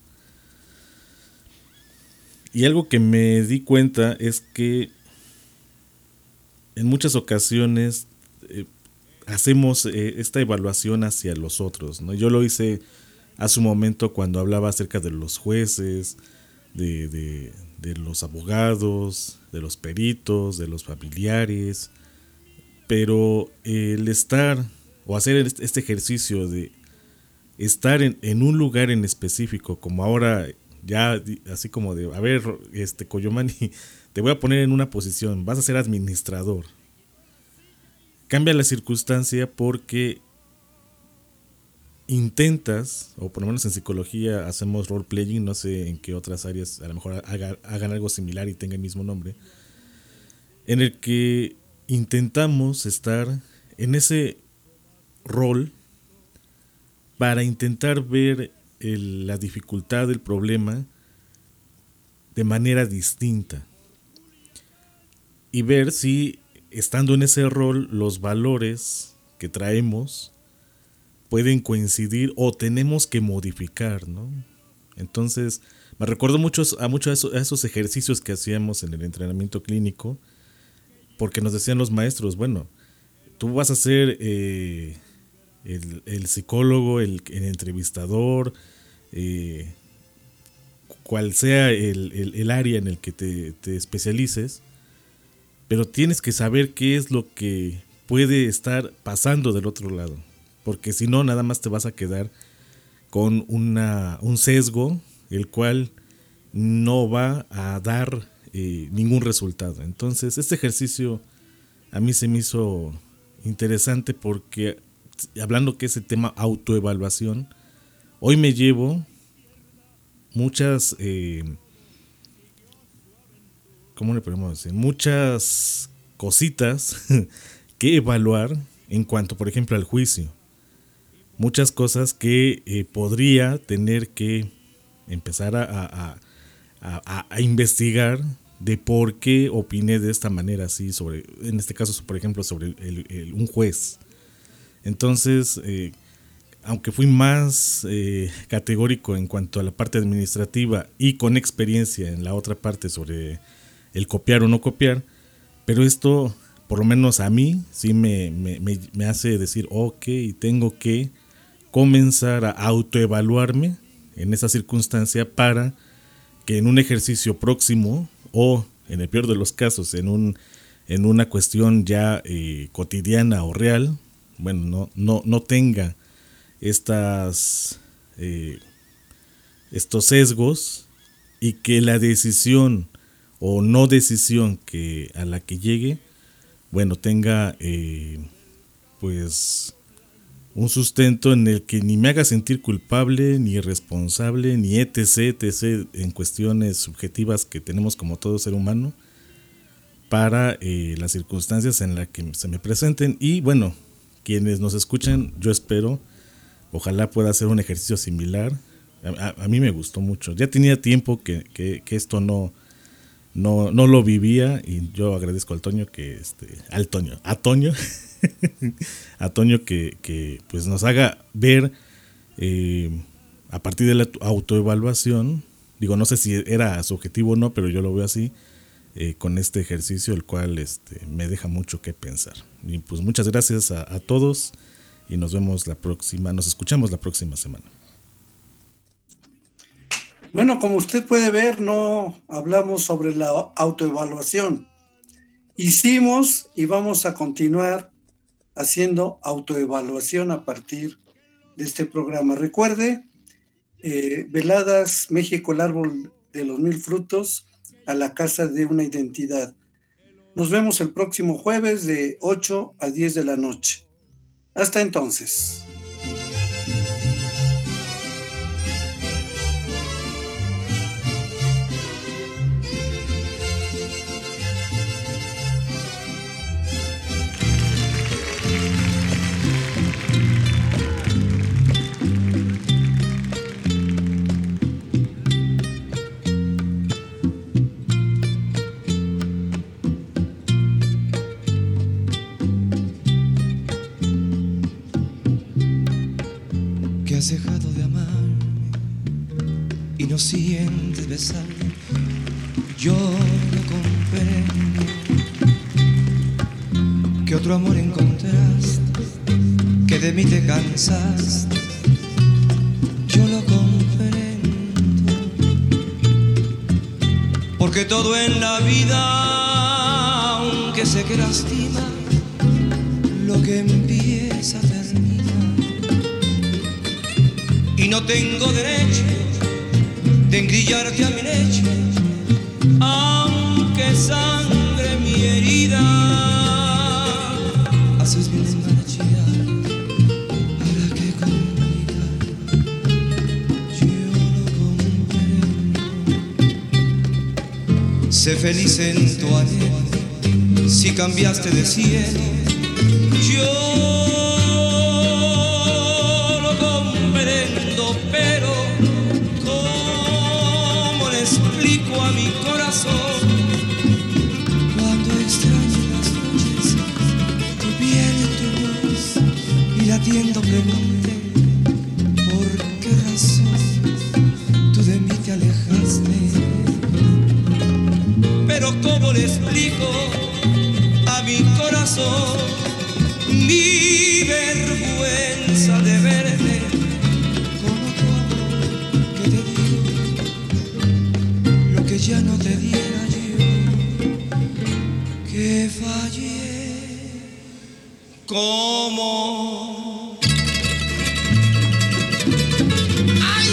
Y algo que me di cuenta es que en muchas ocasiones eh, hacemos eh, esta evaluación hacia los otros, ¿no? Yo lo hice hace un momento cuando hablaba acerca de los jueces, de, de, de los abogados, de los peritos, de los familiares, pero el estar o hacer este ejercicio de estar en, en un lugar en específico, como ahora ya así como de, a ver, este Coyomani, te voy a poner en una posición, vas a ser administrador. Cambia la circunstancia porque intentas, o por lo menos en psicología hacemos role playing, no sé en qué otras áreas a lo mejor haga, hagan algo similar y tenga el mismo nombre, en el que intentamos estar en ese rol para intentar ver el, la dificultad del problema de manera distinta y ver si estando en ese rol los valores que traemos pueden coincidir o tenemos que modificar, ¿no? Entonces me recuerdo mucho a muchos a esos ejercicios que hacíamos en el entrenamiento clínico, porque nos decían los maestros, bueno, tú vas a ser eh, el, el psicólogo, el, el entrevistador, eh, cual sea el, el, el área en el que te, te especialices, pero tienes que saber qué es lo que puede estar pasando del otro lado, porque si no, nada más te vas a quedar con una, un sesgo, el cual no va a dar eh, ningún resultado. Entonces, este ejercicio a mí se me hizo interesante porque hablando que ese tema autoevaluación, hoy me llevo muchas, eh, ¿cómo le podemos decir? Muchas cositas que evaluar en cuanto, por ejemplo, al juicio. Muchas cosas que eh, podría tener que empezar a, a, a, a investigar de por qué opiné de esta manera así sobre, en este caso, por ejemplo, sobre el, el, un juez. Entonces, eh, aunque fui más eh, categórico en cuanto a la parte administrativa y con experiencia en la otra parte sobre el copiar o no copiar, pero esto, por lo menos a mí, sí me, me, me, me hace decir, ok, tengo que comenzar a autoevaluarme en esa circunstancia para que en un ejercicio próximo o en el peor de los casos en un en una cuestión ya eh, cotidiana o real, bueno, no no no tenga estas eh, estos sesgos y que la decisión o no decisión que a la que llegue, bueno, tenga eh, pues un sustento en el que ni me haga sentir culpable, ni responsable, ni etc, etc, en cuestiones subjetivas que tenemos como todo ser humano, para eh, las circunstancias en las que se me presenten. Y bueno, quienes nos escuchan, yo espero, ojalá pueda hacer un ejercicio similar. A, a, a mí me gustó mucho. Ya tenía tiempo que, que, que esto no, no, no lo vivía, y yo agradezco al Toño que, este, al Toño, a Toño, a Toño que, que pues nos haga ver eh, a partir de la autoevaluación. Digo, no sé si era su objetivo o no, pero yo lo veo así, eh, con este ejercicio, el cual este, me deja mucho que pensar. Y pues muchas gracias a, a todos, y nos vemos la próxima, nos escuchamos la próxima semana. Bueno, como usted puede ver, no hablamos sobre la autoevaluación. Hicimos y vamos a continuar haciendo autoevaluación a partir de este programa. Recuerde, eh, Veladas México, el árbol de los mil frutos, a la casa de una identidad. Nos vemos el próximo jueves de ocho a diez de la noche. Hasta entonces. Has dejado de amar y no sientes besar, yo lo comprendo. Que otro amor encontraste, que de mí te cansaste, yo lo comprendo. Porque todo en la vida, aunque sé que lastima, lo que empieza termina. Y no tengo derecho de engrillarte a mi leche, aunque sangre mi herida. Haces bien en marchar, para que conmigo yo lo comprendo. Sé feliz en tu anhelo, si cambiaste de cielo, yo pero ¿cómo le explico a mi corazón cuando extraño las noches tu piel y tu voz, y latiendo pregunté por qué razón tú de mí te alejaste? Pero ¿cómo le explico a mi corazón mi vergüenza de verte? Ya no te diera yo, que fallé como ¡ay!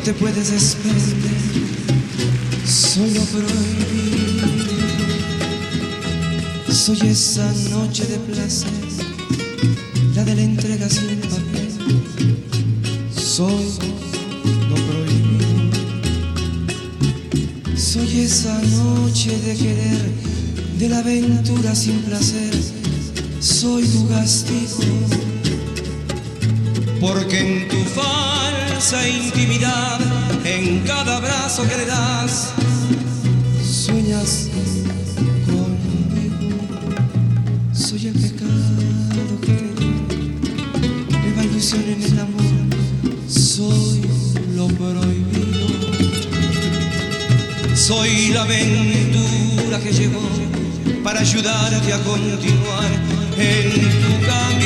te puedes desprender, soy lo prohibido, soy esa noche de placer, la de la entrega sin papel, soy lo prohibido, soy esa noche de querer, de la aventura sin placer, soy tu castigo, porque en tu falsa intimidad, en cada abrazo que le das, sueñas conmigo. Soy el pecado que me va ilusión en el amor, soy lo prohibido, soy la aventura que llegó para ayudarte a continuar en tu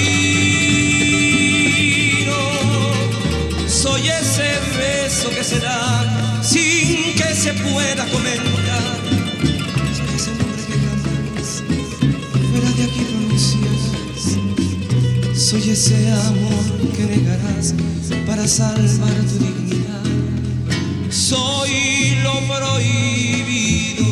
camino. Soy ese beso que se da sin que se pueda comentar. Soy ese nombre que jamás fuera de aquí pronunciarás. Soy ese amor que negarás para salvar tu dignidad. Soy lo prohibido.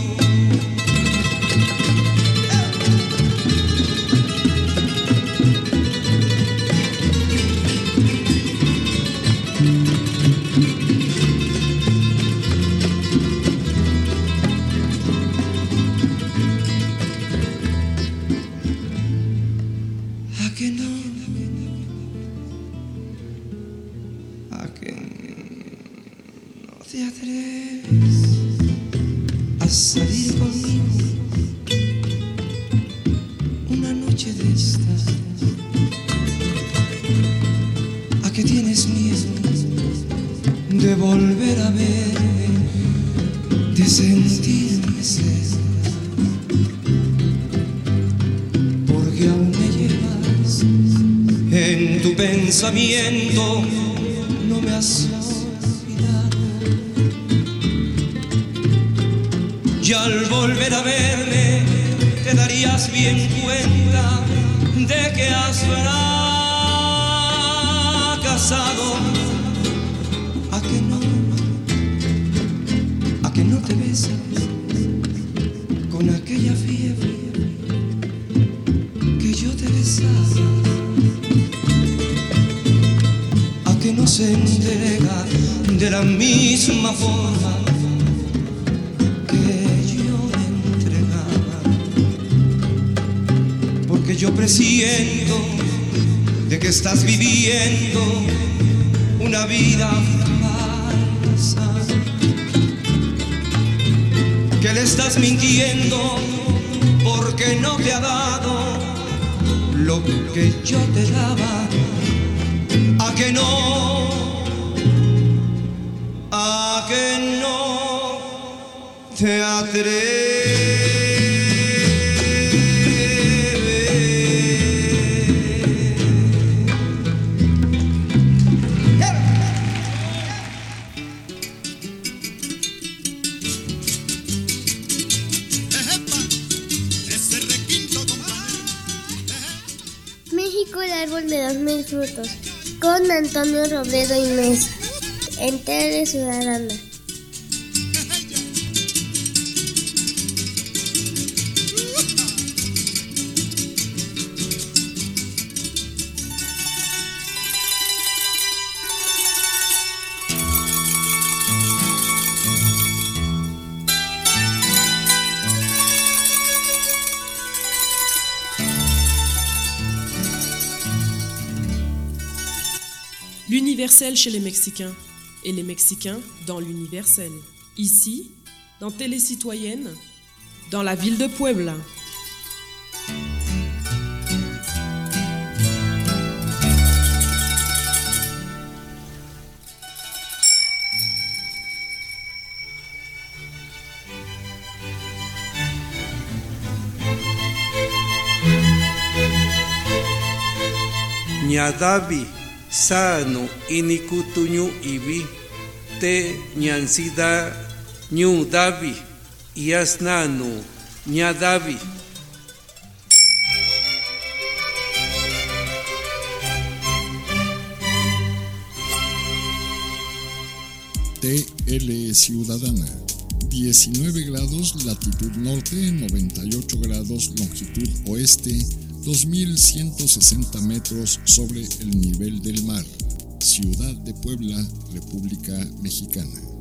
A salir conmigo una noche de estas, a que tienes miedo de volver a verme, de sentir mi sed, porque aún me llevas en tu pensamiento, no me has y al volver a verme te darías bien cuenta de que has fracasado. ¿A que no? ¿A que no te besas con aquella fiebre que yo te besaba? ¿A que no se entrega de la misma forma que yo presiento de que estás viviendo una vida falsa, que le estás mintiendo porque no te ha dado lo que yo te daba? ¿A que no? ¿A que no te atreves? El árbol de los mil frutos, con Antonio Robledo y Mesa, en Tele Ciudadana. L'universel chez les Mexicains et les Mexicains dans l'universel. Ici, dans Télé Citoyenne, dans la ville de Puebla. Ñadavi sano inikutuñu ibi te ñansida ñu davi yasnanu ñadavi. T L Ciudadana. diecinueve grados latitud norte, noventa y ocho grados longitud oeste, dos mil ciento sesenta metros sobre el nivel del mar. Ciudad de Puebla, República Mexicana.